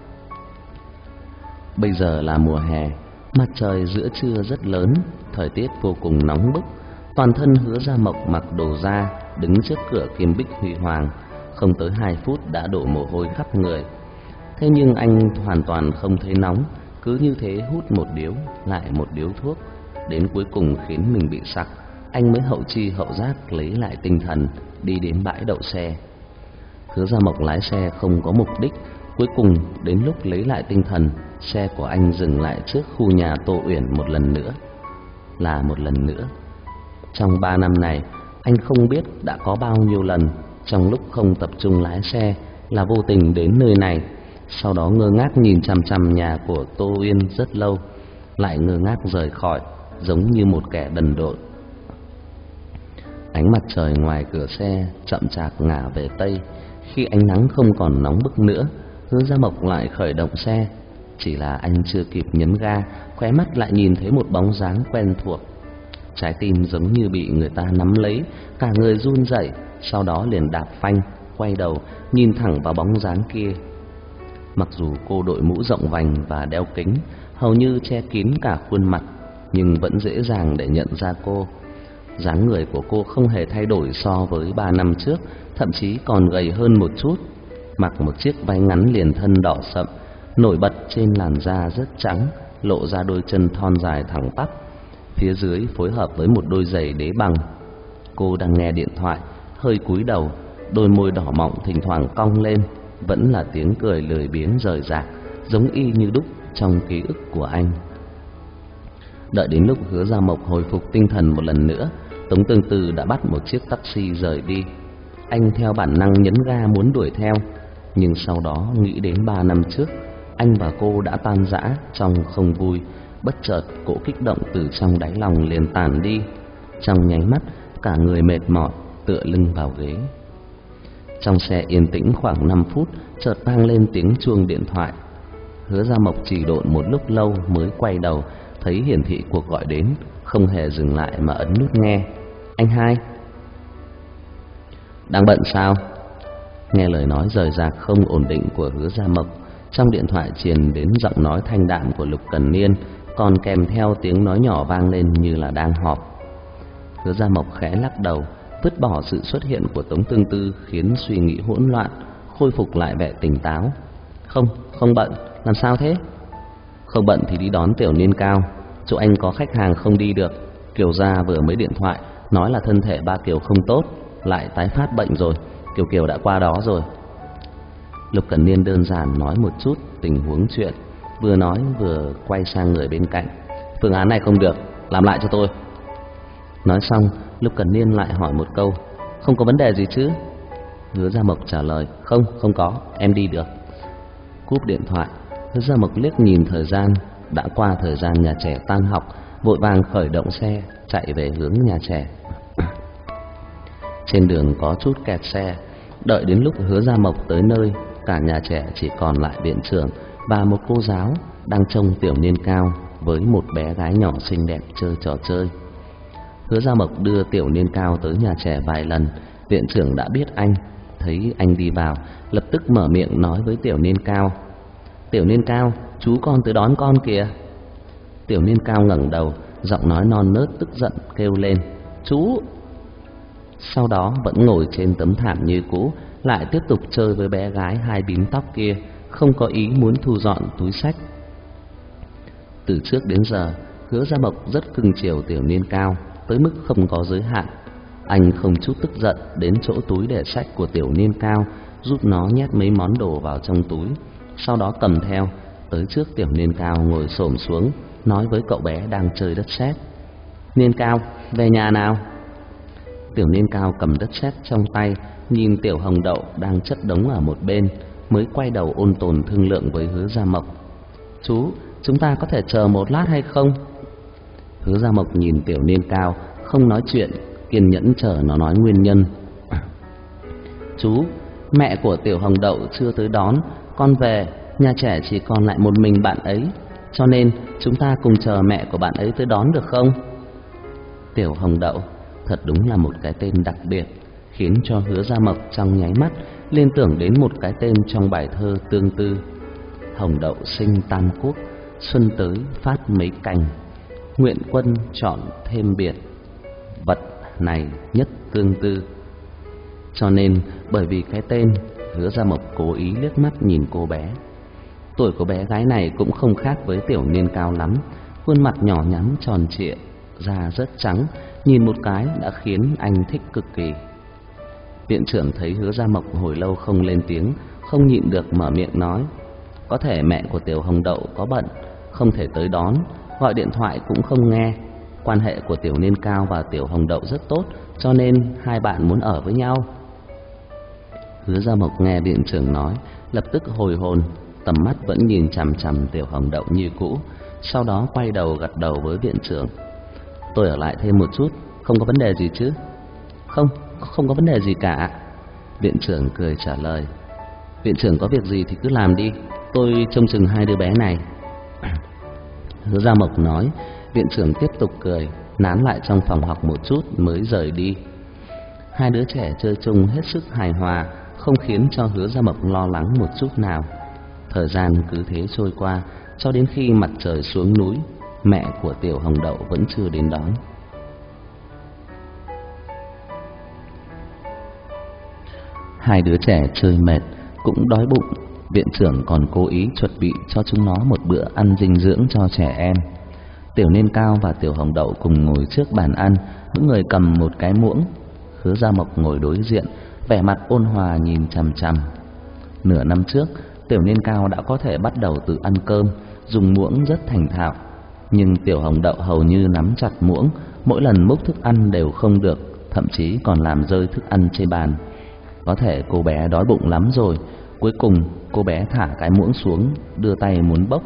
Bây giờ là mùa hè, mặt trời giữa trưa rất lớn, thời tiết vô cùng nóng bức. Toàn thân Hứa Gia Mộc mặc đồ da, đứng trước cửa Kim Bích Huy Hoàng, không tới hai phút đã đổ mồ hôi khắp người. Thế nhưng anh hoàn toàn không thấy nóng, cứ như thế hút một điếu lại một điếu thuốc, đến cuối cùng khiến mình bị sặc. Anh mới hậu chi hậu giác lấy lại tinh thần, đi đến bãi đậu xe. Hứa Gia Mộc lái xe không có mục đích. Cuối cùng đến lúc lấy lại tinh thần, xe của anh dừng lại trước khu nhà Tô Uyển một lần nữa. Là một lần nữa. Trong ba năm này, anh không biết đã có bao nhiêu lần trong lúc không tập trung lái xe là vô tình đến nơi này, sau đó ngơ ngác nhìn chằm chằm nhà của Tô Uyên rất lâu, lại ngơ ngác rời khỏi, giống như một kẻ đần độn. Ánh mặt trời ngoài cửa xe chậm chạp ngả về tây. Khi ánh nắng không còn nóng bức nữa, Hứa Gia Mộc lại khởi động xe. Chỉ là anh chưa kịp nhấn ga, khóe mắt lại nhìn thấy một bóng dáng quen thuộc. Trái tim giống như bị người ta nắm lấy, cả người run rẩy, sau đó liền đạp phanh, quay đầu nhìn thẳng vào bóng dáng kia. Mặc dù cô đội mũ rộng vành và đeo kính, hầu như che kín cả khuôn mặt, nhưng vẫn dễ dàng để nhận ra cô. Dáng người của cô không hề thay đổi so với ba năm trước, thậm chí còn gầy hơn một chút. Mặc một chiếc váy ngắn liền thân đỏ sậm, nổi bật trên làn da rất trắng, lộ ra đôi chân thon dài thẳng tắp, phía dưới phối hợp với một đôi giày đế bằng. Cô đang nghe điện thoại, hơi cúi đầu, đôi môi đỏ mọng thỉnh thoảng cong lên, vẫn là tiếng cười lười biếng rời rạc, giống y như đúc trong ký ức của anh. Đợi đến lúc Hứa Gia Mộc hồi phục tinh thần một lần nữa, Tống Tương Tư đã bắt một chiếc taxi rời đi. Anh theo bản năng nhấn ga muốn đuổi theo, nhưng sau đó nghĩ đến ba năm trước, anh và cô đã tan rã trong không vui. Bất chợt cỗ kích động từ trong đáy lòng liền tàn đi. Trong nháy mắt, cả người mệt mỏi, tựa lưng vào ghế. Trong xe yên tĩnh khoảng năm phút, chợt vang lên tiếng chuông điện thoại. Hứa Gia Mộc chỉ độn một lúc lâu mới quay đầu, thấy hiển thị cuộc gọi đến, không hề dừng lại mà ấn nút nghe. Anh hai. Đang bận sao? Nghe lời nói rời rạc không ổn định của Hứa Gia Mộc, trong điện thoại truyền đến giọng nói thanh đạm của Lục Cẩn Niên, còn kèm theo tiếng nói nhỏ vang lên như là đang họp. Hứa Gia Mộc khẽ lắc đầu, vứt bỏ sự xuất hiện của Tống Tương Tư khiến suy nghĩ hỗn loạn, khôi phục lại vẻ tỉnh táo. Không, không bận, làm sao thế? Không bận thì đi đón Tiểu Niên Cao, chỗ anh có khách hàng không đi được. Kiều gia vừa mới điện thoại nói là thân thể ba Kiều không tốt, lại tái phát bệnh rồi, Kiều Kiều đã qua đó rồi. Lục Cẩn Niên đơn giản nói một chút tình huống chuyện, vừa nói vừa quay sang người bên cạnh. Phương án này không được, làm lại cho tôi. Nói xong, Lục Cẩn Niên lại hỏi một câu. Không có vấn đề gì chứ? Hứa Gia Mộc trả lời. Không, không có, em đi được. Cúp điện thoại, Hứa Gia Mộc liếc nhìn thời gian, đã qua thời gian nhà trẻ tan học, vội vàng khởi động xe chạy về hướng nhà trẻ. Trên đường có chút kẹt xe. Đợi đến lúc Hứa Gia Mộc tới nơi, cả nhà trẻ chỉ còn lại viện trưởng và một cô giáo đang trông Tiểu Niên Cao với một bé gái nhỏ xinh đẹp chơi trò chơi. Hứa Gia Mộc đưa Tiểu Niên Cao tới nhà trẻ vài lần, viện trưởng đã biết anh, thấy anh đi vào, lập tức mở miệng nói với Tiểu Niên Cao. Tiểu Niên Cao, chú con tới đón con kìa. Tiểu Niên Cao ngẩng đầu, giọng nói non nớt tức giận kêu lên. Chú! Sau đó vẫn ngồi trên tấm thảm như cũ, lại tiếp tục chơi với bé gái hai bím tóc kia, không có ý muốn thu dọn túi xách. Từ trước đến giờ, Hứa Gia Mộc rất cưng chiều Tiểu Niên Cao, tới mức không có giới hạn. Anh không chút tức giận đến chỗ túi để sách của Tiểu Niên Cao, giúp nó nhét mấy món đồ vào trong túi, sau đó cầm theo, tới trước Tiểu Niên Cao ngồi xổm xuống, nói với cậu bé đang chơi đất sét. Niên Cao, về nhà nào. Tiểu Niên Cao cầm đất sét trong tay, nhìn Tiểu Hồng Đậu đang chất đống ở một bên, mới quay đầu ôn tồn thương lượng với Hứa Gia Mộc. Chú, chúng ta có thể chờ một lát hay không? Hứa Gia Mộc nhìn Tiểu Niên Cao, không nói chuyện, kiên nhẫn chờ nó nói nguyên nhân. Chú, mẹ của Tiểu Hồng Đậu chưa tới đón, con về, nhà trẻ chỉ còn lại một mình bạn ấy, cho nên chúng ta cùng chờ mẹ của bạn ấy tới đón được không? Tiểu Hồng Đậu thật đúng là một cái tên đặc biệt, khiến cho Hứa Gia Mộc trong nháy mắt liên tưởng đến một cái tên trong bài thơ Tương Tư. Hồng đậu sinh tam quốc, xuân tới phát mấy cành, nguyện quân chọn thêm biệt, vật này nhất tương tư. Cho nên bởi vì cái tên, Hứa Gia Mộc cố ý liếc mắt nhìn cô bé. Tuổi của bé gái này cũng không khác với Tiểu Niên Cao lắm, khuôn mặt nhỏ nhắn tròn trịa, da rất trắng, nhìn một cái đã khiến anh thích cực kỳ. Viện trưởng thấy Hứa Gia Mộc hồi lâu không lên tiếng, không nhịn được mở miệng nói. Có thể mẹ của Tiểu Hồng Đậu có bận, không thể tới đón, gọi điện thoại cũng không nghe. Quan hệ của Tiểu Niên Cao và Tiểu Hồng Đậu rất tốt, cho nên hai bạn muốn ở với nhau. Hứa Gia Mộc nghe viện trưởng nói, lập tức hồi hồn, tầm mắt vẫn nhìn chằm chằm Tiểu Hồng Đậu như cũ, sau đó quay đầu gật đầu với viện trưởng. Tôi ở lại thêm một chút, không có vấn đề gì chứ? Không, không có vấn đề gì cả. Viện trưởng cười trả lời. Viện trưởng có việc gì thì cứ làm đi, tôi trông chừng hai đứa bé này. Hứa Gia Mộc nói. Viện trưởng tiếp tục cười, nán lại trong phòng học một chút mới rời đi. Hai đứa trẻ chơi chung hết sức hài hòa, không khiến cho Hứa Gia Mộc lo lắng một chút nào. Thời gian cứ thế trôi qua, cho đến khi mặt trời xuống núi, mẹ của Tiểu Hồng Đậu vẫn chưa đến đón. Hai đứa trẻ chơi mệt, cũng đói bụng. Viện trưởng còn cố ý chuẩn bị cho chúng nó một bữa ăn dinh dưỡng cho trẻ em. Tiểu Niên Cao và Tiểu Hồng Đậu cùng ngồi trước bàn ăn, mỗi người cầm một cái muỗng. Hứa Gia Mộc ngồi đối diện, vẻ mặt ôn hòa nhìn chằm chằm. Nửa năm trước, Tiểu Niên Cao đã có thể bắt đầu tự ăn cơm, dùng muỗng rất thành thạo. Nhưng Tiểu Hồng Đậu hầu như nắm chặt muỗng, mỗi lần múc thức ăn đều không được, thậm chí còn làm rơi thức ăn trên bàn. Có thể cô bé đói bụng lắm rồi. Cuối cùng cô bé thả cái muỗng xuống, đưa tay muốn bốc.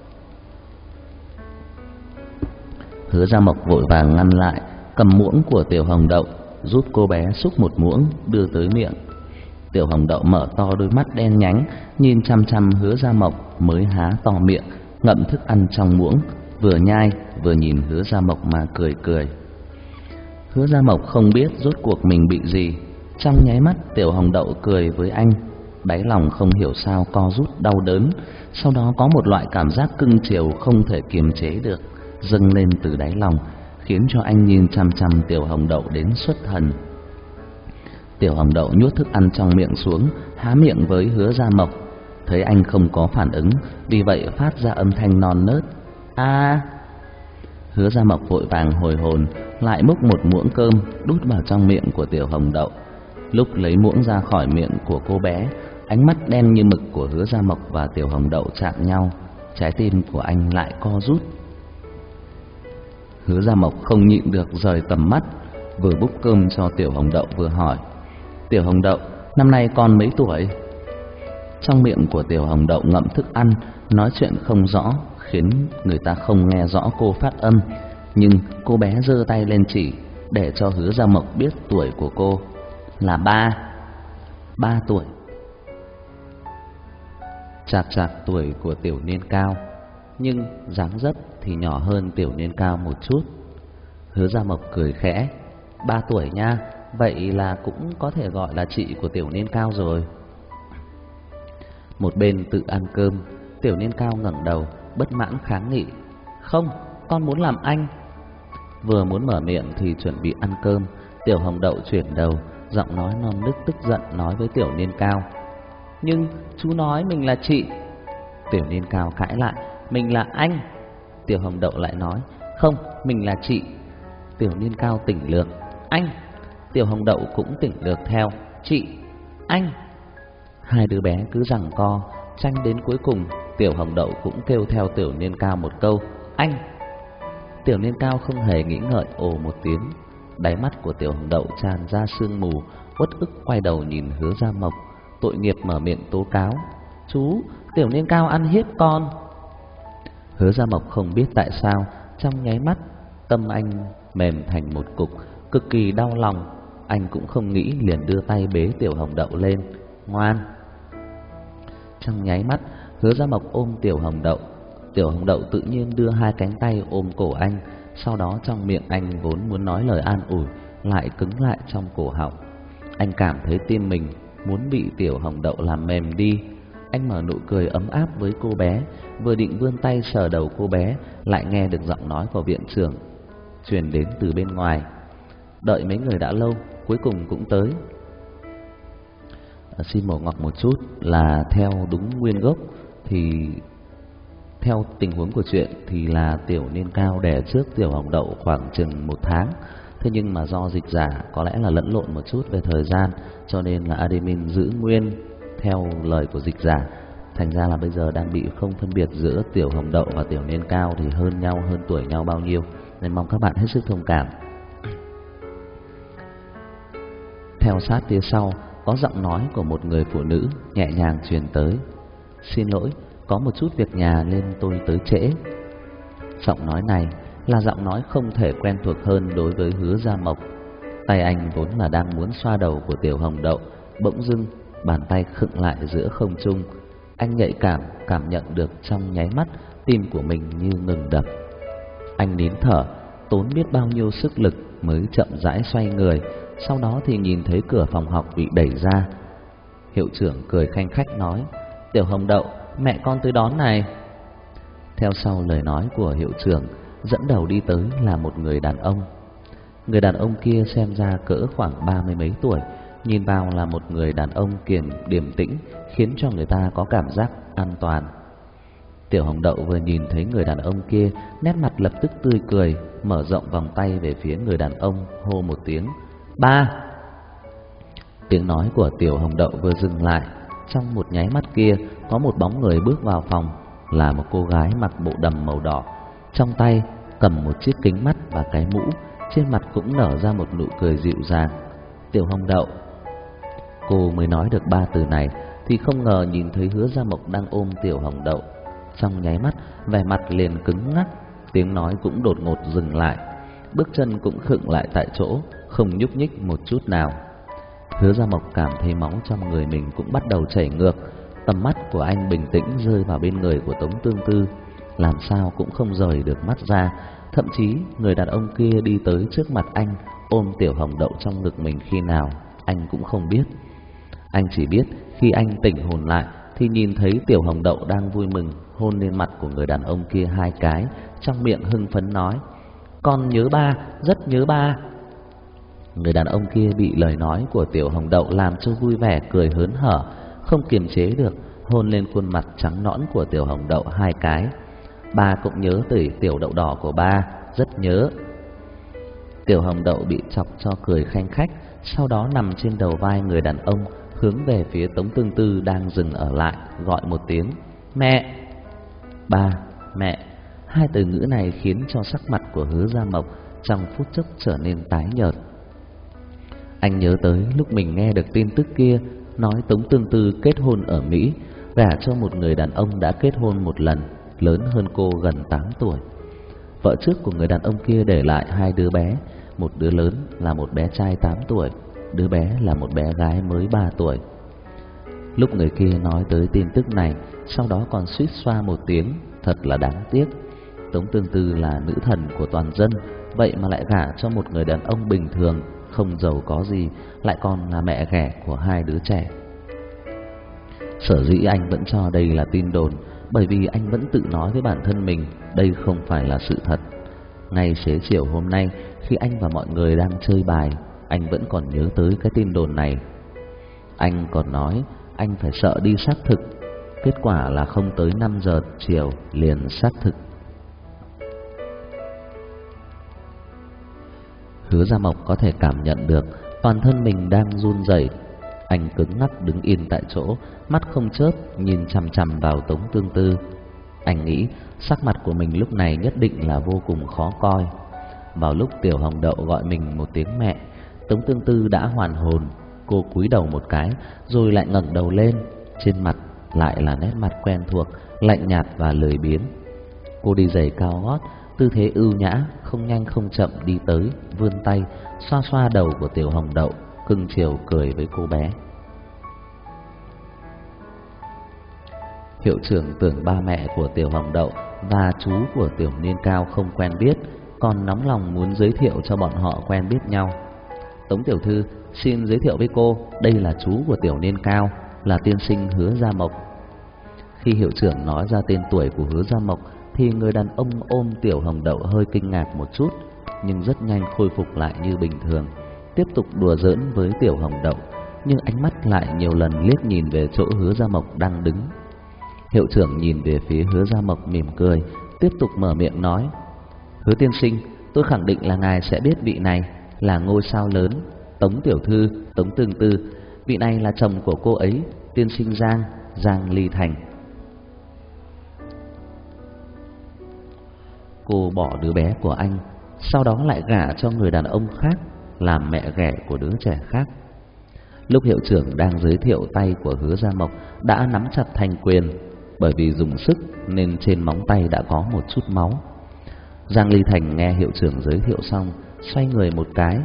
Hứa Gia Mộc vội vàng ngăn lại, cầm muỗng của Tiểu Hồng Đậu, giúp cô bé xúc một muỗng đưa tới miệng. Tiểu Hồng Đậu mở to đôi mắt đen nhánh, nhìn chăm chăm Hứa Gia Mộc, mới há to miệng ngậm thức ăn trong muỗng, vừa nhai vừa nhìn Hứa Gia Mộc mà cười cười. Hứa Gia Mộc không biết rốt cuộc mình bị gì. Trong nháy mắt Tiểu Hồng Đậu cười với anh, đáy lòng không hiểu sao co rút đau đớn, sau đó có một loại cảm giác cưng chiều không thể kiềm chế được dâng lên từ đáy lòng, khiến cho anh nhìn chằm chằm Tiểu Hồng Đậu đến xuất thần. Tiểu Hồng Đậu nuốt thức ăn trong miệng xuống, há miệng với Hứa Gia Mộc. Thấy anh không có phản ứng, vì vậy phát ra âm thanh non nớt: a. À. Hứa Gia Mộc vội vàng hồi hồn, lại múc một muỗng cơm đút vào trong miệng của Tiểu Hồng Đậu. Lúc lấy muỗng ra khỏi miệng của cô bé, ánh mắt đen như mực của Hứa Gia Mộc và Tiểu Hồng Đậu chạm nhau, trái tim của anh lại co rút. Hứa Gia Mộc không nhịn được rời tầm mắt, vừa múc cơm cho Tiểu Hồng Đậu vừa hỏi: Tiểu Hồng Đậu, năm nay con mấy tuổi? Trong miệng của Tiểu Hồng Đậu ngậm thức ăn, nói chuyện không rõ, khiến người ta không nghe rõ cô phát âm. Nhưng cô bé giơ tay lên chỉ, để cho Hứa Gia Mộc biết tuổi của cô là ba, ba tuổi. Chạc chạc tuổi của Tiểu Niên Cao, nhưng dáng dấp thì nhỏ hơn Tiểu Niên Cao một chút. Hứa Gia Mộc cười khẽ: ba tuổi nha, vậy là cũng có thể gọi là chị của Tiểu Niên Cao rồi. Một bên tự ăn cơm, Tiểu Niên Cao ngẩng đầu, bất mãn kháng nghị: không, con muốn làm anh. Vừa muốn mở miệng thì chuẩn bị ăn cơm, Tiểu Hồng Đậu chuyển đầu, giọng nói non nức tức giận nói với Tiểu Niên Cao: nhưng chú nói mình là chị. Tiểu Niên Cao cãi lại: mình là anh. Tiểu Hồng Đậu lại nói: không, mình là chị. Tiểu Niên Cao tỉnh lược: anh. Tiểu Hồng Đậu cũng tỉnh lược theo: chị, anh. Hai đứa bé cứ giằng co, tranh đến cuối cùng, Tiểu Hồng Đậu cũng kêu theo Tiểu Niên Cao một câu: anh. Tiểu Niên Cao không hề nghĩ ngợi ồ một tiếng. Đáy mắt của Tiểu Hồng Đậu tràn ra sương mù, uất ức quay đầu nhìn Hứa Gia Mộc, tội nghiệp mở miệng tố cáo: chú, Tiểu Niên Cao ăn hiếp con. Hứa Gia Mộc không biết tại sao, trong nháy mắt tâm anh mềm thành một cục, cực kỳ đau lòng. Anh cũng không nghĩ, liền đưa tay bế Tiểu Hồng Đậu lên: ngoan. Trong nháy mắt, Hứa Gia Mộc ôm Tiểu Hồng Đậu. Tiểu Hồng Đậu tự nhiên đưa hai cánh tay ôm cổ anh, sau đó trong miệng anh vốn muốn nói lời an ủi lại cứng lại trong cổ họng. Anh cảm thấy tim mình muốn bị Tiểu Hồng Đậu làm mềm đi. Anh mở nụ cười ấm áp với cô bé, vừa định vươn tay sờ đầu cô bé, lại nghe được giọng nói của viện trưởng truyền đến từ bên ngoài. Đợi mấy người đã lâu, cuối cùng cũng tới. À, xin mổ ngọc một chút là theo đúng nguyên gốc thì theo tình huống của chuyện thì là Tiểu Niên Cao đẻ trước Tiểu Hồng Đậu khoảng chừng một tháng. Thế nhưng mà do dịch giả có lẽ là lẫn lộn một chút về thời gian, cho nên là admin giữ nguyên theo lời của dịch giả. Thành ra là bây giờ đang bị không phân biệt giữa Tiểu Hồng Đậu và Tiểu Niên Cao thì hơn nhau, hơn tuổi nhau bao nhiêu. Nên mong các bạn hết sức thông cảm. Theo sát phía sau có giọng nói của một người phụ nữ nhẹ nhàng truyền tới: xin lỗi, có một chút việc nhà nên tôi tới trễ. Giọng nói này là giọng nói không thể quen thuộc hơn đối với Hứa Gia Mộc. Tay anh vốn là đang muốn xoa đầu của Tiểu Hồng Đậu, bỗng dưng bàn tay khựng lại giữa không trung. Anh nhạy cảm cảm nhận được trong nháy mắt tim của mình như ngừng đập. Anh nín thở, tốn biết bao nhiêu sức lực mới chậm rãi xoay người, sau đó thì nhìn thấy cửa phòng học bị đẩy ra. Hiệu trưởng cười khanh khách nói: "Tiểu Hồng Đậu, mẹ con tới đón này." Theo sau lời nói của hiệu trưởng, dẫn đầu đi tới là một người đàn ông. Người đàn ông kia xem ra cỡ khoảng ba mươi mấy tuổi, nhìn vào là một người đàn ông kiềm điềm tĩnh, khiến cho người ta có cảm giác an toàn. Tiểu Hồng Đậu vừa nhìn thấy người đàn ông kia, nét mặt lập tức tươi cười, mở rộng vòng tay về phía người đàn ông, hô một tiếng: "Ba!" Tiếng nói của Tiểu Hồng Đậu vừa dừng lại, trong một nháy mắt kia có một bóng người bước vào phòng, là một cô gái mặc bộ đầm màu đỏ, trong tay cầm một chiếc kính mắt và cái mũ, trên mặt cũng nở ra một nụ cười dịu dàng. "Tiểu Hồng Đậu." Cô mới nói được ba từ này thì không ngờ nhìn thấy Hứa Gia Mộc đang ôm Tiểu Hồng Đậu. Trong nháy mắt, vẻ mặt liền cứng ngắc, tiếng nói cũng đột ngột dừng lại, bước chân cũng khựng lại tại chỗ, không nhúc nhích một chút nào. Hứa Gia Mộc cảm thấy máu trong người mình cũng bắt đầu chảy ngược, tầm mắt của anh bình tĩnh rơi vào bên người của Tống Tương Tư, làm sao cũng không rời được mắt ra. Thậm chí người đàn ông kia đi tới trước mặt anh, ôm Tiểu Hồng Đậu trong ngực mình khi nào anh cũng không biết. Anh chỉ biết khi anh tỉnh hồn lại thì nhìn thấy Tiểu Hồng Đậu đang vui mừng hôn lên mặt của người đàn ông kia hai cái, trong miệng hưng phấn nói: "Con nhớ ba, rất nhớ ba." Người đàn ông kia bị lời nói của Tiểu Hồng Đậu làm cho vui vẻ cười hớn hở, không kiềm chế được hôn lên khuôn mặt trắng nõn của Tiểu Hồng Đậu hai cái. "Ba cũng nhớ tới tiểu đậu đỏ của ba, rất nhớ." Tiểu Hồng Đậu bị chọc cho cười khanh khách, sau đó nằm trên đầu vai người đàn ông, hướng về phía Tống Tương Tư đang dừng ở lại, gọi một tiếng: "Mẹ!" "Ba, mẹ." Hai từ ngữ này khiến cho sắc mặt của Hứa Gia Mộc trong phút chốc trở nên tái nhợt. Anh nhớ tới lúc mình nghe được tin tức kia, nói Tống Tương Tư kết hôn ở Mỹ, gả cho một người đàn ông đã kết hôn một lần, lớn hơn cô gần tám tuổi. Vợ trước của người đàn ông kia để lại hai đứa bé, một đứa lớn là một bé trai tám tuổi, đứa bé là một bé gái mới ba tuổi. Lúc người kia nói tới tin tức này, sau đó còn suýt xoa một tiếng, thật là đáng tiếc. Tống Tương Tư là nữ thần của toàn dân, vậy mà lại gả cho một người đàn ông bình thường, không giàu có gì, lại còn là mẹ ghẻ của hai đứa trẻ. Sở dĩ anh vẫn cho đây là tin đồn, bởi vì anh vẫn tự nói với bản thân mình đây không phải là sự thật. Ngay xế chiều hôm nay, khi anh và mọi người đang chơi bài, anh vẫn còn nhớ tới cái tin đồn này. Anh còn nói anh phải sợ đi xác thực, kết quả là không tới năm giờ chiều liền xác thực. Hứa Gia Mộc có thể cảm nhận được toàn thân mình đang run rẩy. Anh cứng ngắc đứng yên tại chỗ, mắt không chớp nhìn chằm chằm vào Tống Tương Tư. Anh nghĩ sắc mặt của mình lúc này nhất định là vô cùng khó coi. Vào lúc Tiểu Hồng Đậu gọi mình một tiếng mẹ, Tống Tương Tư đã hoàn hồn. Cô cúi đầu một cái rồi lại ngẩng đầu lên, trên mặt lại là nét mặt quen thuộc, lạnh nhạt và lười biếng. Cô đi giày cao gót, tư thế ưu nhã, không nhanh không chậm đi tới, vươn tay xoa xoa đầu của Tiểu Hồng Đậu, cưng chiều cười với cô bé. Hiệu trưởng tưởng ba mẹ của Tiểu Hồng Đậu và chú của Tiểu Niên Cao không quen biết, còn nóng lòng muốn giới thiệu cho bọn họ quen biết nhau. "Tống tiểu thư, xin giới thiệu với cô, đây là chú của Tiểu Niên Cao, là tiên sinh Hứa Gia Mộc." Khi hiệu trưởng nói ra tên tuổi của Hứa Gia Mộc thì người đàn ông ôm Tiểu Hồng Đậu hơi kinh ngạc một chút, nhưng rất nhanh khôi phục lại như bình thường, tiếp tục đùa giỡn với Tiểu Hồng Đậu, nhưng ánh mắt lại nhiều lần liếc nhìn về chỗ Hứa Gia Mộc đang đứng. Hiệu trưởng nhìn về phía Hứa Gia Mộc mỉm cười, tiếp tục mở miệng nói: "Hứa tiên sinh, tôi khẳng định là ngài sẽ biết vị này là ngôi sao lớn, Tống tiểu thư, Tống Tương Tư. Vị này là chồng của cô ấy, tiên sinh Giang, Giang Ly Thành." Cô bỏ đứa bé của anh, sau đó lại gả cho người đàn ông khác, làm mẹ ghẻ của đứa trẻ khác. Lúc hiệu trưởng đang giới thiệu, tay của Hứa Gia Mộc đã nắm chặt thành quyền, bởi vì dùng sức nên trên móng tay đã có một chút máu. Giang Ly Thành nghe hiệu trưởng giới thiệu xong, xoay người một cái,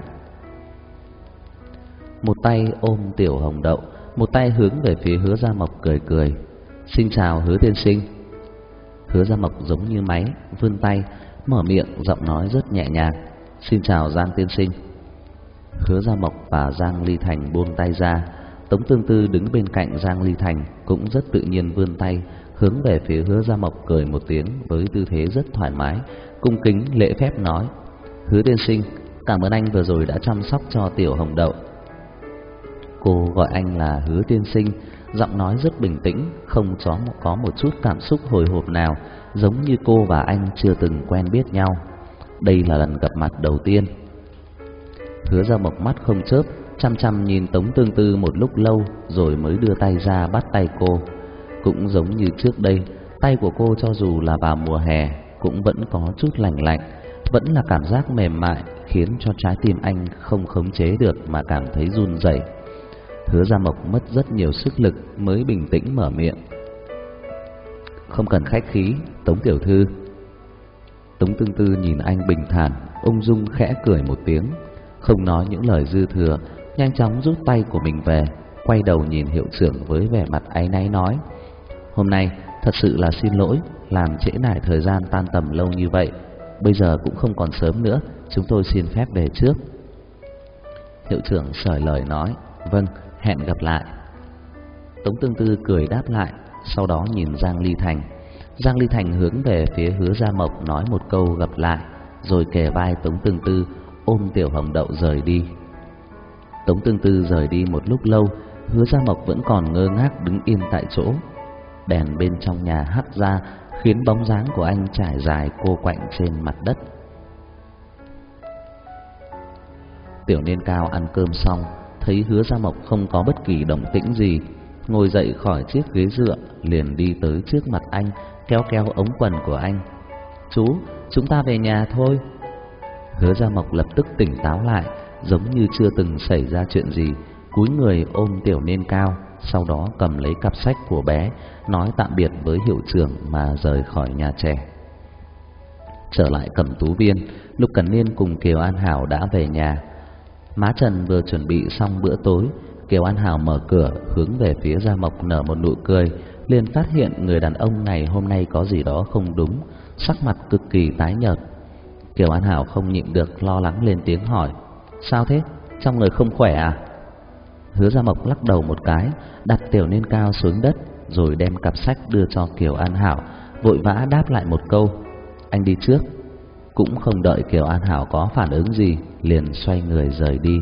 một tay ôm Tiểu Hồng Đậu, một tay hướng về phía Hứa Gia Mộc cười cười: "Xin chào Hứa tiên sinh." Hứa Gia Mộc giống như máy, vươn tay, mở miệng, giọng nói rất nhẹ nhàng: "Xin chào Giang tiên sinh." Hứa Gia Mộc và Giang Ly Thành buông tay ra. Tống Tương Tư đứng bên cạnh Giang Ly Thành cũng rất tự nhiên vươn tay hướng về phía Hứa Gia Mộc, cười một tiếng với tư thế rất thoải mái, cung kính lễ phép nói: Hứa tiên sinh, cảm ơn anh vừa rồi đã chăm sóc cho tiểu Hồng Đậu. Cô gọi anh là Hứa tiên sinh, giọng nói rất bình tĩnh, không có có một chút cảm xúc hồi hộp nào, giống như cô và anh chưa từng quen biết nhau. Đây là lần gặp mặt đầu tiên. Hứa Gia Mộc mắt không chớp, chăm chăm nhìn Tống Tương Tư một lúc lâu, rồi mới đưa tay ra bắt tay cô. Cũng giống như trước đây, tay của cô cho dù là vào mùa hè cũng vẫn có chút lạnh lạnh, vẫn là cảm giác mềm mại, khiến cho trái tim anh không khống chế được mà cảm thấy run rẩy. Hứa Gia Mộc mất rất nhiều sức lực mới bình tĩnh mở miệng: Không cần khách khí, Tống tiểu thư. Tống Tương Tư nhìn anh bình thản, ung dung khẽ cười một tiếng, không nói những lời dư thừa, nhanh chóng rút tay của mình về, quay đầu nhìn hiệu trưởng với vẻ mặt áy náy nói: Hôm nay thật sự là xin lỗi, làm trễ nải thời gian tan tầm lâu như vậy. Bây giờ cũng không còn sớm nữa, chúng tôi xin phép về trước. Hiệu trưởng sởi lời nói: Vâng, hẹn gặp lại. Tống Tương Tư cười đáp lại, sau đó nhìn Giang Ly Thành. Giang Ly Thành hướng về phía Hứa Gia Mộc nói một câu gặp lại, rồi kề vai Tống Tương Tư ôm tiểu Hồng Đậu rời đi. Tống Tương Tư rời đi một lúc lâu, Hứa Gia Mộc vẫn còn ngơ ngác đứng yên tại chỗ. Đèn bên trong nhà hắt ra, khiến bóng dáng của anh trải dài cô quạnh trên mặt đất. Tiểu Niên Cao ăn cơm xong, thấy Hứa Gia Mộc không có bất kỳ động tĩnh gì, ngồi dậy khỏi chiếc ghế dựa, liền đi tới trước mặt anh, kéo kéo ống quần của anh: Chú, chúng ta về nhà thôi. Hứa Gia Mộc lập tức tỉnh táo lại, giống như chưa từng xảy ra chuyện gì, cúi người ôm Tiểu Niên Cao, sau đó cầm lấy cặp sách của bé, nói tạm biệt với hiệu trưởng mà rời khỏi nhà trẻ. Trở lại Cẩm Tú Viên, Lục Cẩn Niên cùng Kiều An Hảo đã về nhà. Má Trần vừa chuẩn bị xong bữa tối, Kiều An Hảo mở cửa hướng về phía Gia Mộc nở một nụ cười, liền phát hiện người đàn ông này hôm nay có gì đó không đúng, sắc mặt cực kỳ tái nhợt. Kiều An Hảo không nhịn được lo lắng lên tiếng hỏi: Sao thế? Trong người không khỏe à? Hứa Gia Mộc lắc đầu một cái, đặt Tiểu Niên Cao xuống đất, rồi đem cặp sách đưa cho Kiều An Hảo, vội vã đáp lại một câu: Anh đi trước. Cũng không đợi Kiều An Hảo có phản ứng gì, liền xoay người rời đi.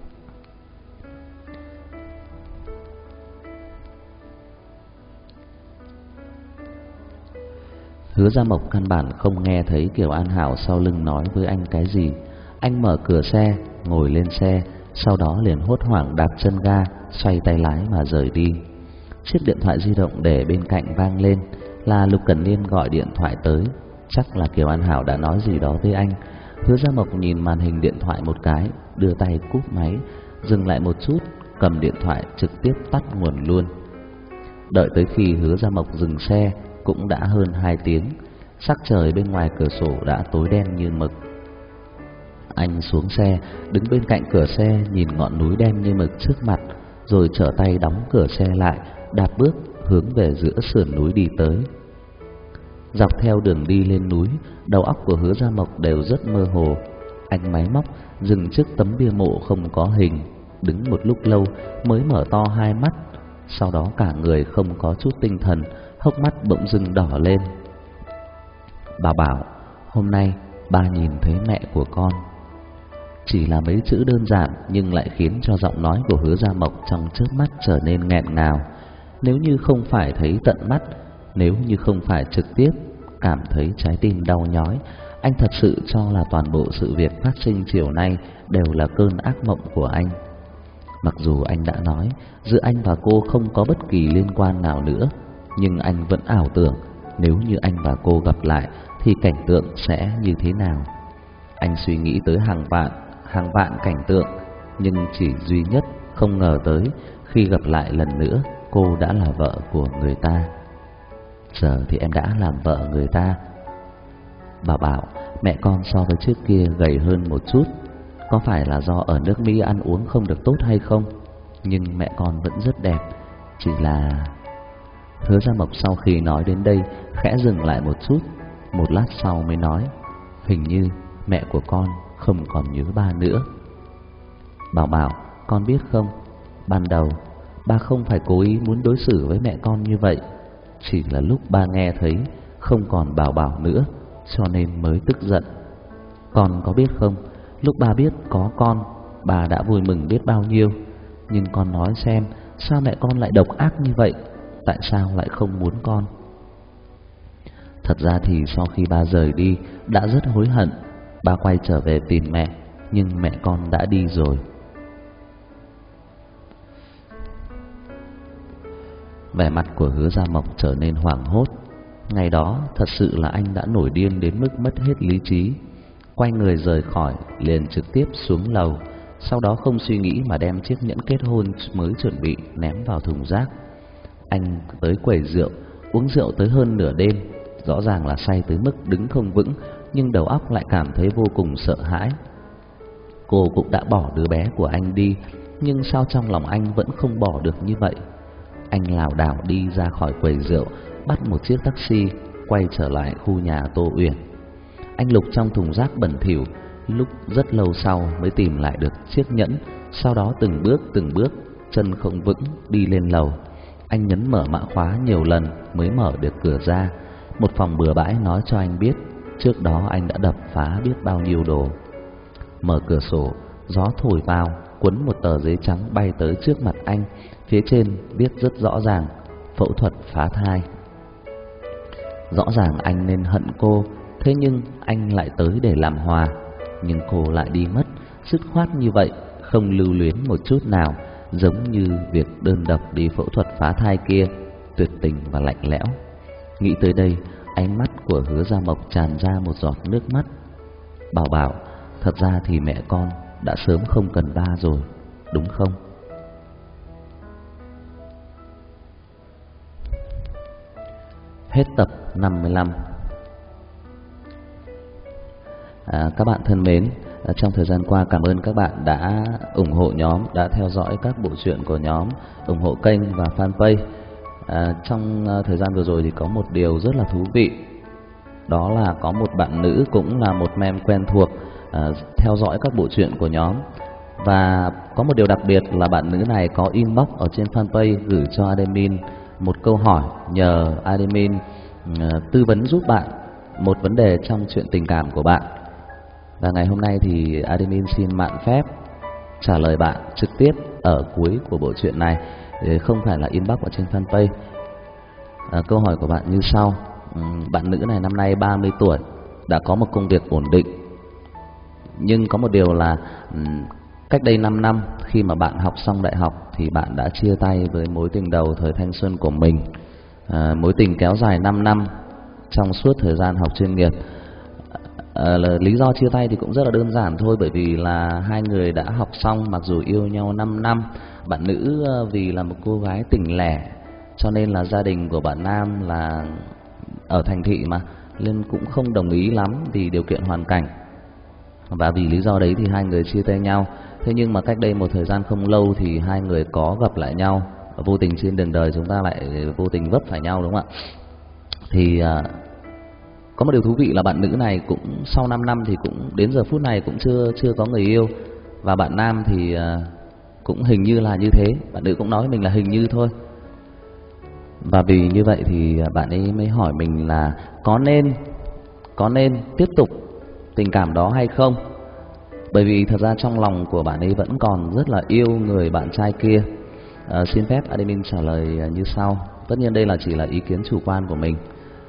Hứa Gia Mộc căn bản không nghe thấy Kiều An Hảo sau lưng nói với anh cái gì. Anh mở cửa xe, ngồi lên xe, sau đó liền hốt hoảng đạp chân ga, xoay tay lái mà rời đi. Chiếc điện thoại di động để bên cạnh vang lên, là Lục Cẩn Niên gọi điện thoại tới. Chắc là Kiều An Hảo đã nói gì đó với anh. Hứa Gia Mộc nhìn màn hình điện thoại một cái, đưa tay cúp máy, dừng lại một chút, cầm điện thoại trực tiếp tắt nguồn luôn. Đợi tới khi Hứa Gia Mộc dừng xe cũng đã hơn hai tiếng, sắc trời bên ngoài cửa sổ đã tối đen như mực. Anh xuống xe, đứng bên cạnh cửa xe nhìn ngọn núi đen như mực trước mặt, rồi trở tay đóng cửa xe lại, đạp bước hướng về giữa sườn núi đi tới. Dọc theo đường đi lên núi, đầu óc của Hứa Gia Mộc đều rất mơ hồ. Anh máy móc dừng trước tấm bia mộ không có hình, đứng một lúc lâu mới mở to hai mắt, sau đó cả người không có chút tinh thần, hốc mắt bỗng dưng đỏ lên. Bà bảo, hôm nay ba nhìn thấy mẹ của con. Chỉ là mấy chữ đơn giản nhưng lại khiến cho giọng nói của Hứa Gia Mộc trong chớp mắt trở nên nghẹn ngào. Nếu như không phải thấy tận mắt, nếu như không phải trực tiếp cảm thấy trái tim đau nhói, anh thật sự cho là toàn bộ sự việc phát sinh chiều nay đều là cơn ác mộng của anh. Mặc dù anh đã nói giữa anh và cô không có bất kỳ liên quan nào nữa, nhưng anh vẫn ảo tưởng nếu như anh và cô gặp lại thì cảnh tượng sẽ như thế nào. Anh suy nghĩ tới hàng vạn, hàng vạn cảnh tượng, nhưng chỉ duy nhất không ngờ tới khi gặp lại lần nữa, cô đã là vợ của người ta. Giờ thì em đã làm vợ người ta. Bà bảo mẹ con so với trước kia gầy hơn một chút, có phải là do ở nước Mỹ ăn uống không được tốt hay không? Nhưng mẹ con vẫn rất đẹp, chỉ là... Hứa Gia Mộc sau khi nói đến đây khẽ dừng lại một chút, một lát sau mới nói, hình như mẹ của con không còn nhớ ba nữa. Bảo Bảo, con biết không, ban đầu ba không phải cố ý muốn đối xử với mẹ con như vậy, chỉ là lúc ba nghe thấy không còn Bảo Bảo nữa cho nên mới tức giận. Con có biết không, lúc ba biết có con, bà đã vui mừng biết bao nhiêu. Nhưng con nói xem, sao mẹ con lại độc ác như vậy? Tại sao lại không muốn con? Thật ra thì sau khi ba rời đi đã rất hối hận. Ba quay trở về tìm mẹ, nhưng mẹ con đã đi rồi. Vẻ mặt của Hứa Gia Mộc trở nên hoảng hốt. Ngày đó thật sự là anh đã nổi điên đến mức mất hết lý trí. Quay người rời khỏi, liền trực tiếp xuống lầu. Sau đó không suy nghĩ mà đem chiếc nhẫn kết hôn mới chuẩn bị ném vào thùng rác. Anh tới quầy rượu, uống rượu tới hơn nửa đêm. Rõ ràng là say tới mức đứng không vững, nhưng đầu óc lại cảm thấy vô cùng sợ hãi. Cô cũng đã bỏ đứa bé của anh đi, nhưng sao trong lòng anh vẫn không bỏ được như vậy? Anh lảo đảo đi ra khỏi quầy rượu, bắt một chiếc taxi, quay trở lại khu nhà Tô Uyển. Anh lục trong thùng rác bẩn thỉu, lúc rất lâu sau mới tìm lại được chiếc nhẫn. Sau đó từng bước từng bước, chân không vững đi lên lầu. Anh nhấn mở mã khóa nhiều lần mới mở được cửa ra. Một phòng bừa bãi nói cho anh biết trước đó anh đã đập phá biết bao nhiêu đồ. Mở cửa sổ, gió thổi vào, cuốn một tờ giấy trắng bay tới trước mặt anh. Phía trên viết rất rõ ràng: phẫu thuật phá thai. Rõ ràng anh nên hận cô, thế nhưng anh lại tới để làm hòa. Nhưng cô lại đi mất, dứt khoát như vậy, không lưu luyến một chút nào, giống như việc đơn độc đi phẫu thuật phá thai kia, tuyệt tình và lạnh lẽo. Nghĩ tới đây, ánh mắt của Hứa Gia Mộc tràn ra một giọt nước mắt. Bảo Bảo, thật ra thì mẹ con đã sớm không cần ba rồi, đúng không? Hết tập năm mươi lăm. À, các bạn thân mến, trong thời gian qua cảm ơn các bạn đã ủng hộ nhóm, đã theo dõi các bộ truyện của nhóm, ủng hộ kênh và fanpage. À, trong thời gian vừa rồi thì có một điều rất là thú vị, đó là có một bạn nữ cũng là một mem quen thuộc à, theo dõi các bộ truyện của nhóm. Và có một điều đặc biệt là bạn nữ này có inbox ở trên fanpage gửi cho admin một câu hỏi, nhờ admin uh, tư vấn giúp bạn một vấn đề trong chuyện tình cảm của bạn. Và ngày hôm nay thì admin xin mạn phép trả lời bạn trực tiếp ở cuối của bộ truyện này, không phải là inbox ở trên fanpage. À, câu hỏi của bạn như sau. uhm, Bạn nữ này năm nay ba mươi tuổi, đã có một công việc ổn định. Nhưng có một điều là uhm, cách đây năm năm khi mà bạn học xong đại học thì bạn đã chia tay với mối tình đầu thời thanh xuân của mình. à, Mối tình kéo dài năm năm trong suốt thời gian học chuyên nghiệp. à, Lý do chia tay thì cũng rất là đơn giản thôi, bởi vì là hai người đã học xong, mặc dù yêu nhau năm năm. Bạn nữ vì là một cô gái tỉnh lẻ, cho nên là gia đình của bạn nam là ở thành thị mà, nên cũng không đồng ý lắm vì điều kiện hoàn cảnh. Và vì lý do đấy thì hai người chia tay nhau. Thế nhưng mà cách đây một thời gian không lâu thì hai người có gặp lại nhau. Vô tình trên đường đời chúng ta lại vô tình vấp phải nhau, đúng không ạ? Thì à, có một điều thú vị là bạn nữ này cũng sau năm năm thì cũng đến giờ phút này cũng chưa chưa có người yêu. Và bạn nam thì à, cũng hình như là như thế. Bạn nữ cũng nói với mình là hình như thôi. Và vì như vậy thì bạn ấy mới hỏi mình là có nên có nên tiếp tục tình cảm đó hay không. Bởi vì thật ra trong lòng của bạn ấy vẫn còn rất là yêu người bạn trai kia. à, Xin phép admin trả lời như sau. Tất nhiên đây là chỉ là ý kiến chủ quan của mình.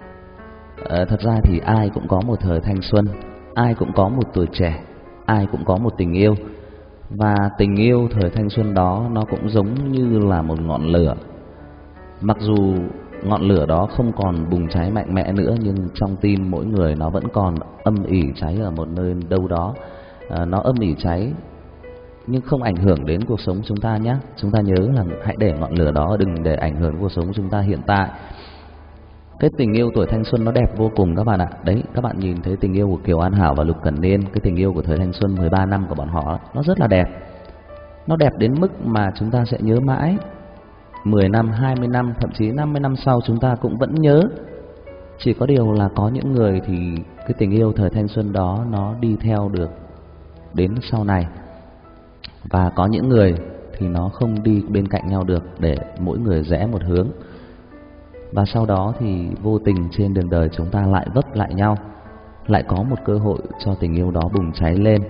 à, Thật ra thì ai cũng có một thời thanh xuân, ai cũng có một tuổi trẻ, ai cũng có một tình yêu. Và tình yêu thời thanh xuân đó nó cũng giống như là một ngọn lửa. Mặc dù ngọn lửa đó không còn bùng cháy mạnh mẽ nữa, nhưng trong tim mỗi người nó vẫn còn âm ỉ cháy ở một nơi đâu đó. à, Nó âm ỉ cháy nhưng không ảnh hưởng đến cuộc sống chúng ta nhé. Chúng ta nhớ là hãy để ngọn lửa đó đừng để ảnh hưởng cuộc sống của chúng ta hiện tại. Cái tình yêu tuổi thanh xuân nó đẹp vô cùng các bạn ạ. Đấy, các bạn nhìn thấy tình yêu của Kiều An Hảo và Lục Cẩn Niên, cái tình yêu của thời thanh xuân mười ba năm của bọn họ, nó rất là đẹp. Nó đẹp đến mức mà chúng ta sẽ nhớ mãi. Mười năm, hai mươi năm, thậm chí năm mươi năm sau chúng ta cũng vẫn nhớ. Chỉ có điều là có những người thì cái tình yêu thời thanh xuân đó nó đi theo được đến sau này. Và có những người thì nó không đi bên cạnh nhau được, để mỗi người rẽ một hướng. Và sau đó thì vô tình trên đường đời chúng ta lại vấp lại nhau, lại có một cơ hội cho tình yêu đó bùng cháy lên.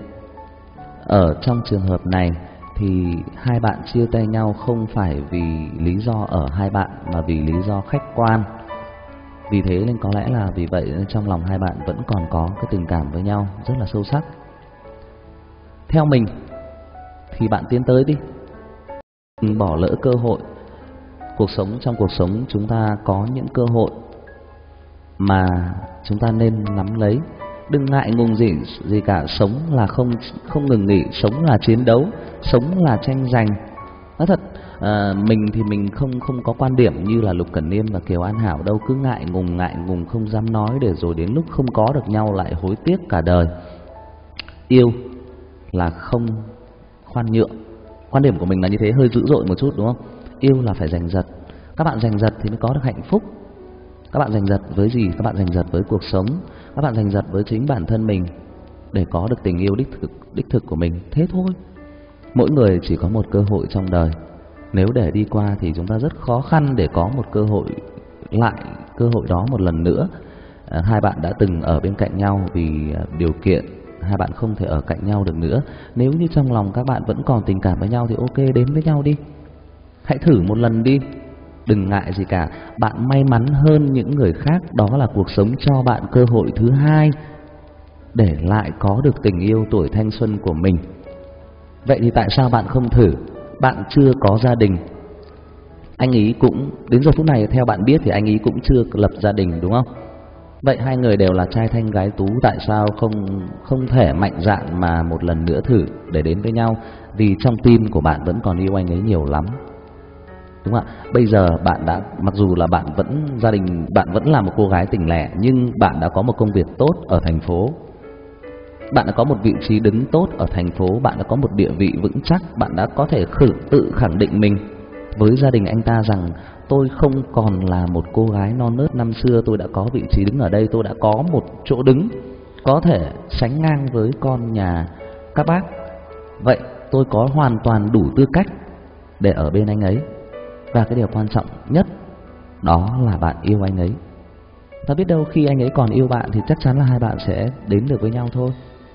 Ở trong trường hợp này thì hai bạn chia tay nhau không phải vì lý do ở hai bạn, mà vì lý do khách quan. Vì thế nên có lẽ là vì vậy nên trong lòng hai bạn vẫn còn có cái tình cảm với nhau rất là sâu sắc. Theo mình thì bạn tiến tới đi, đừng bỏ lỡ cơ hội. Cuộc sống, trong cuộc sống chúng ta có những cơ hội mà chúng ta nên nắm lấy. Đừng ngại ngùng gì gì cả. Sống là không không ngừng nghỉ, sống là chiến đấu, sống là tranh giành. Nói thật, à, mình thì mình không không có quan điểm như là Lục Cẩn Niên và Kiều An Hảo đâu, cứ ngại ngùng ngại ngùng không dám nói, để rồi đến lúc không có được nhau lại hối tiếc cả đời. Yêu là không khoan nhượng. Quan điểm của mình là như thế, hơi dữ dội một chút đúng không? Yêu là phải giành giật. Các bạn giành giật thì mới có được hạnh phúc. Các bạn giành giật với gì? Các bạn giành giật với cuộc sống. Các bạn giành giật với chính bản thân mình, để có được tình yêu đích thực, đích thực của mình. Thế thôi. Mỗi người chỉ có một cơ hội trong đời. Nếu để đi qua thì chúng ta rất khó khăn để có một cơ hội lại cơ hội đó một lần nữa. à, Hai bạn đã từng ở bên cạnh nhau vì điều kiện, hai bạn không thể ở cạnh nhau được nữa. Nếu như trong lòng các bạn vẫn còn tình cảm với nhau thì ok, đến với nhau đi. Hãy thử một lần đi. Đừng ngại gì cả. Bạn may mắn hơn những người khác, đó là cuộc sống cho bạn cơ hội thứ hai để lại có được tình yêu tuổi thanh xuân của mình. Vậy thì tại sao bạn không thử? Bạn chưa có gia đình. Anh ấy cũng, đến giờ phút này theo bạn biết thì anh ấy cũng chưa lập gia đình đúng không? Vậy hai người đều là trai thanh gái tú, tại sao không không thể mạnh dạn mà một lần nữa thử để đến với nhau? Vì trong tim của bạn vẫn còn yêu anh ấy nhiều lắm. Đúng không ạ? Bây giờ bạn đã, mặc dù là bạn vẫn gia đình, bạn vẫn là một cô gái tỉnh lẻ, nhưng bạn đã có một công việc tốt ở thành phố. Bạn đã có một vị trí đứng tốt ở thành phố, bạn đã có một địa vị vững chắc, bạn đã có thể khử, tự khẳng định mình với gia đình anh ta rằng tôi không còn là một cô gái non nớt năm xưa, tôi đã có vị trí đứng ở đây, tôi đã có một chỗ đứng có thể sánh ngang với con nhà các bác. Vậy tôi có hoàn toàn đủ tư cách để ở bên anh ấy. Và cái điều quan trọng nhất đó là bạn yêu anh ấy. Và biết đâu khi anh ấy còn yêu bạn thì chắc chắn là hai bạn sẽ đến được với nhau thôi.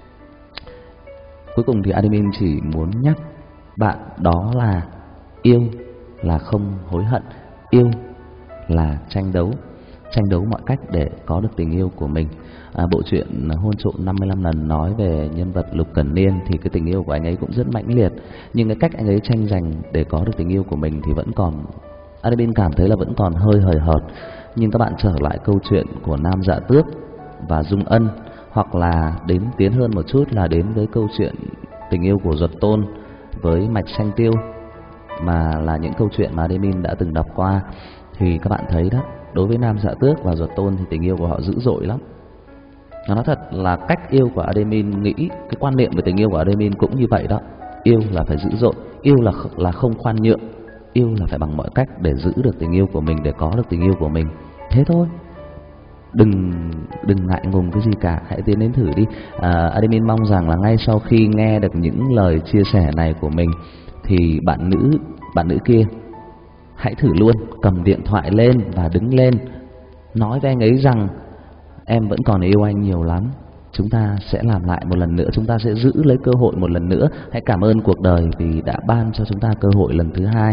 Cuối cùng thì admin chỉ muốn nhắc bạn đó là yêu là không hối hận, yêu là tranh đấu, tranh đấu mọi cách để có được tình yêu của mình. À, bộ truyện Hôn Trộm năm mươi lăm lần nói về nhân vật Lục Cẩn Niên thì cái tình yêu của anh ấy cũng rất mãnh liệt, nhưng cái cách anh ấy tranh giành để có được tình yêu của mình thì vẫn còn, admin cảm thấy là vẫn còn hơi hời hợt. Nhưng các bạn trở lại câu chuyện của Nam Dạ Tước và Dung Ân, hoặc là đến tiến hơn một chút là đến với câu chuyện tình yêu của Duật Tôn với Mạch Xanh Tiêu, mà là những câu chuyện mà admin đã từng đọc qua, thì các bạn thấy đó, đối với Nam Dạ Tước và Duật Tôn thì tình yêu của họ dữ dội lắm. Nó nói thật là cách yêu của admin nghĩ, cái quan niệm về tình yêu của admin cũng như vậy đó. Yêu là phải dữ dội, yêu là là không khoan nhượng, yêu là phải bằng mọi cách để giữ được tình yêu của mình, để có được tình yêu của mình. Thế thôi. Đừng đừng ngại ngùng cái gì cả, hãy tiến đến thử đi. à, admin mong rằng là ngay sau khi nghe được những lời chia sẻ này của mình thì bạn nữ bạn nữ kia hãy thử luôn, cầm điện thoại lên và đứng lên nói với anh ấy rằng em vẫn còn yêu anh nhiều lắm, chúng ta sẽ làm lại một lần nữa, chúng ta sẽ giữ lấy cơ hội một lần nữa. Hãy cảm ơn cuộc đời vì đã ban cho chúng ta cơ hội lần thứ hai.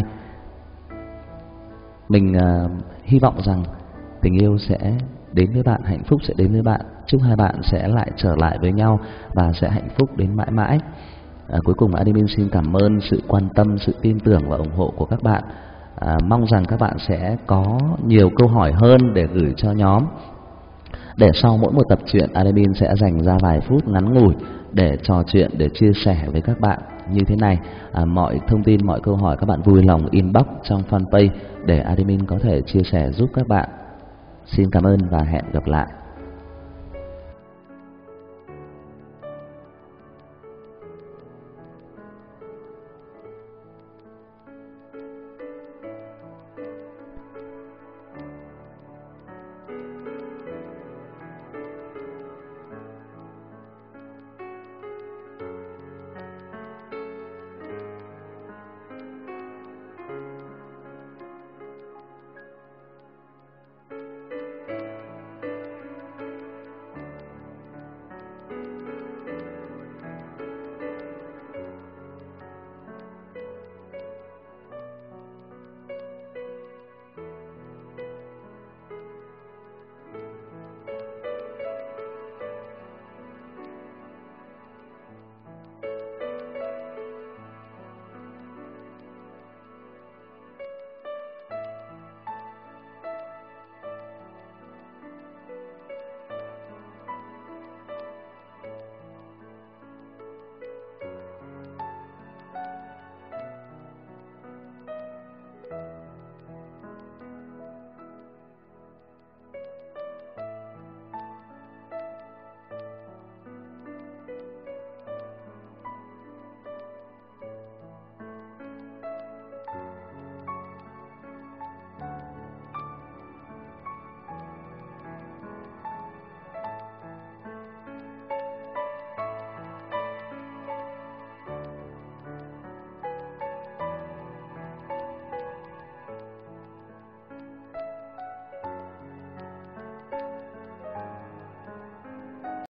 Mình uh, hy vọng rằng tình yêu sẽ đến với bạn, hạnh phúc sẽ đến với bạn. Chúc hai bạn sẽ lại trở lại với nhau và sẽ hạnh phúc đến mãi mãi. À, cuối cùng admin xin cảm ơn sự quan tâm, sự tin tưởng và ủng hộ của các bạn. À, mong rằng các bạn sẽ có nhiều câu hỏi hơn để gửi cho nhóm, để sau mỗi một tập truyện admin sẽ dành ra vài phút ngắn ngủi để trò chuyện, để chia sẻ với các bạn như thế này. À, mọi thông tin, mọi câu hỏi các bạn vui lòng inbox trong fanpage để admin có thể chia sẻ giúp các bạn. Xin cảm ơn và hẹn gặp lại.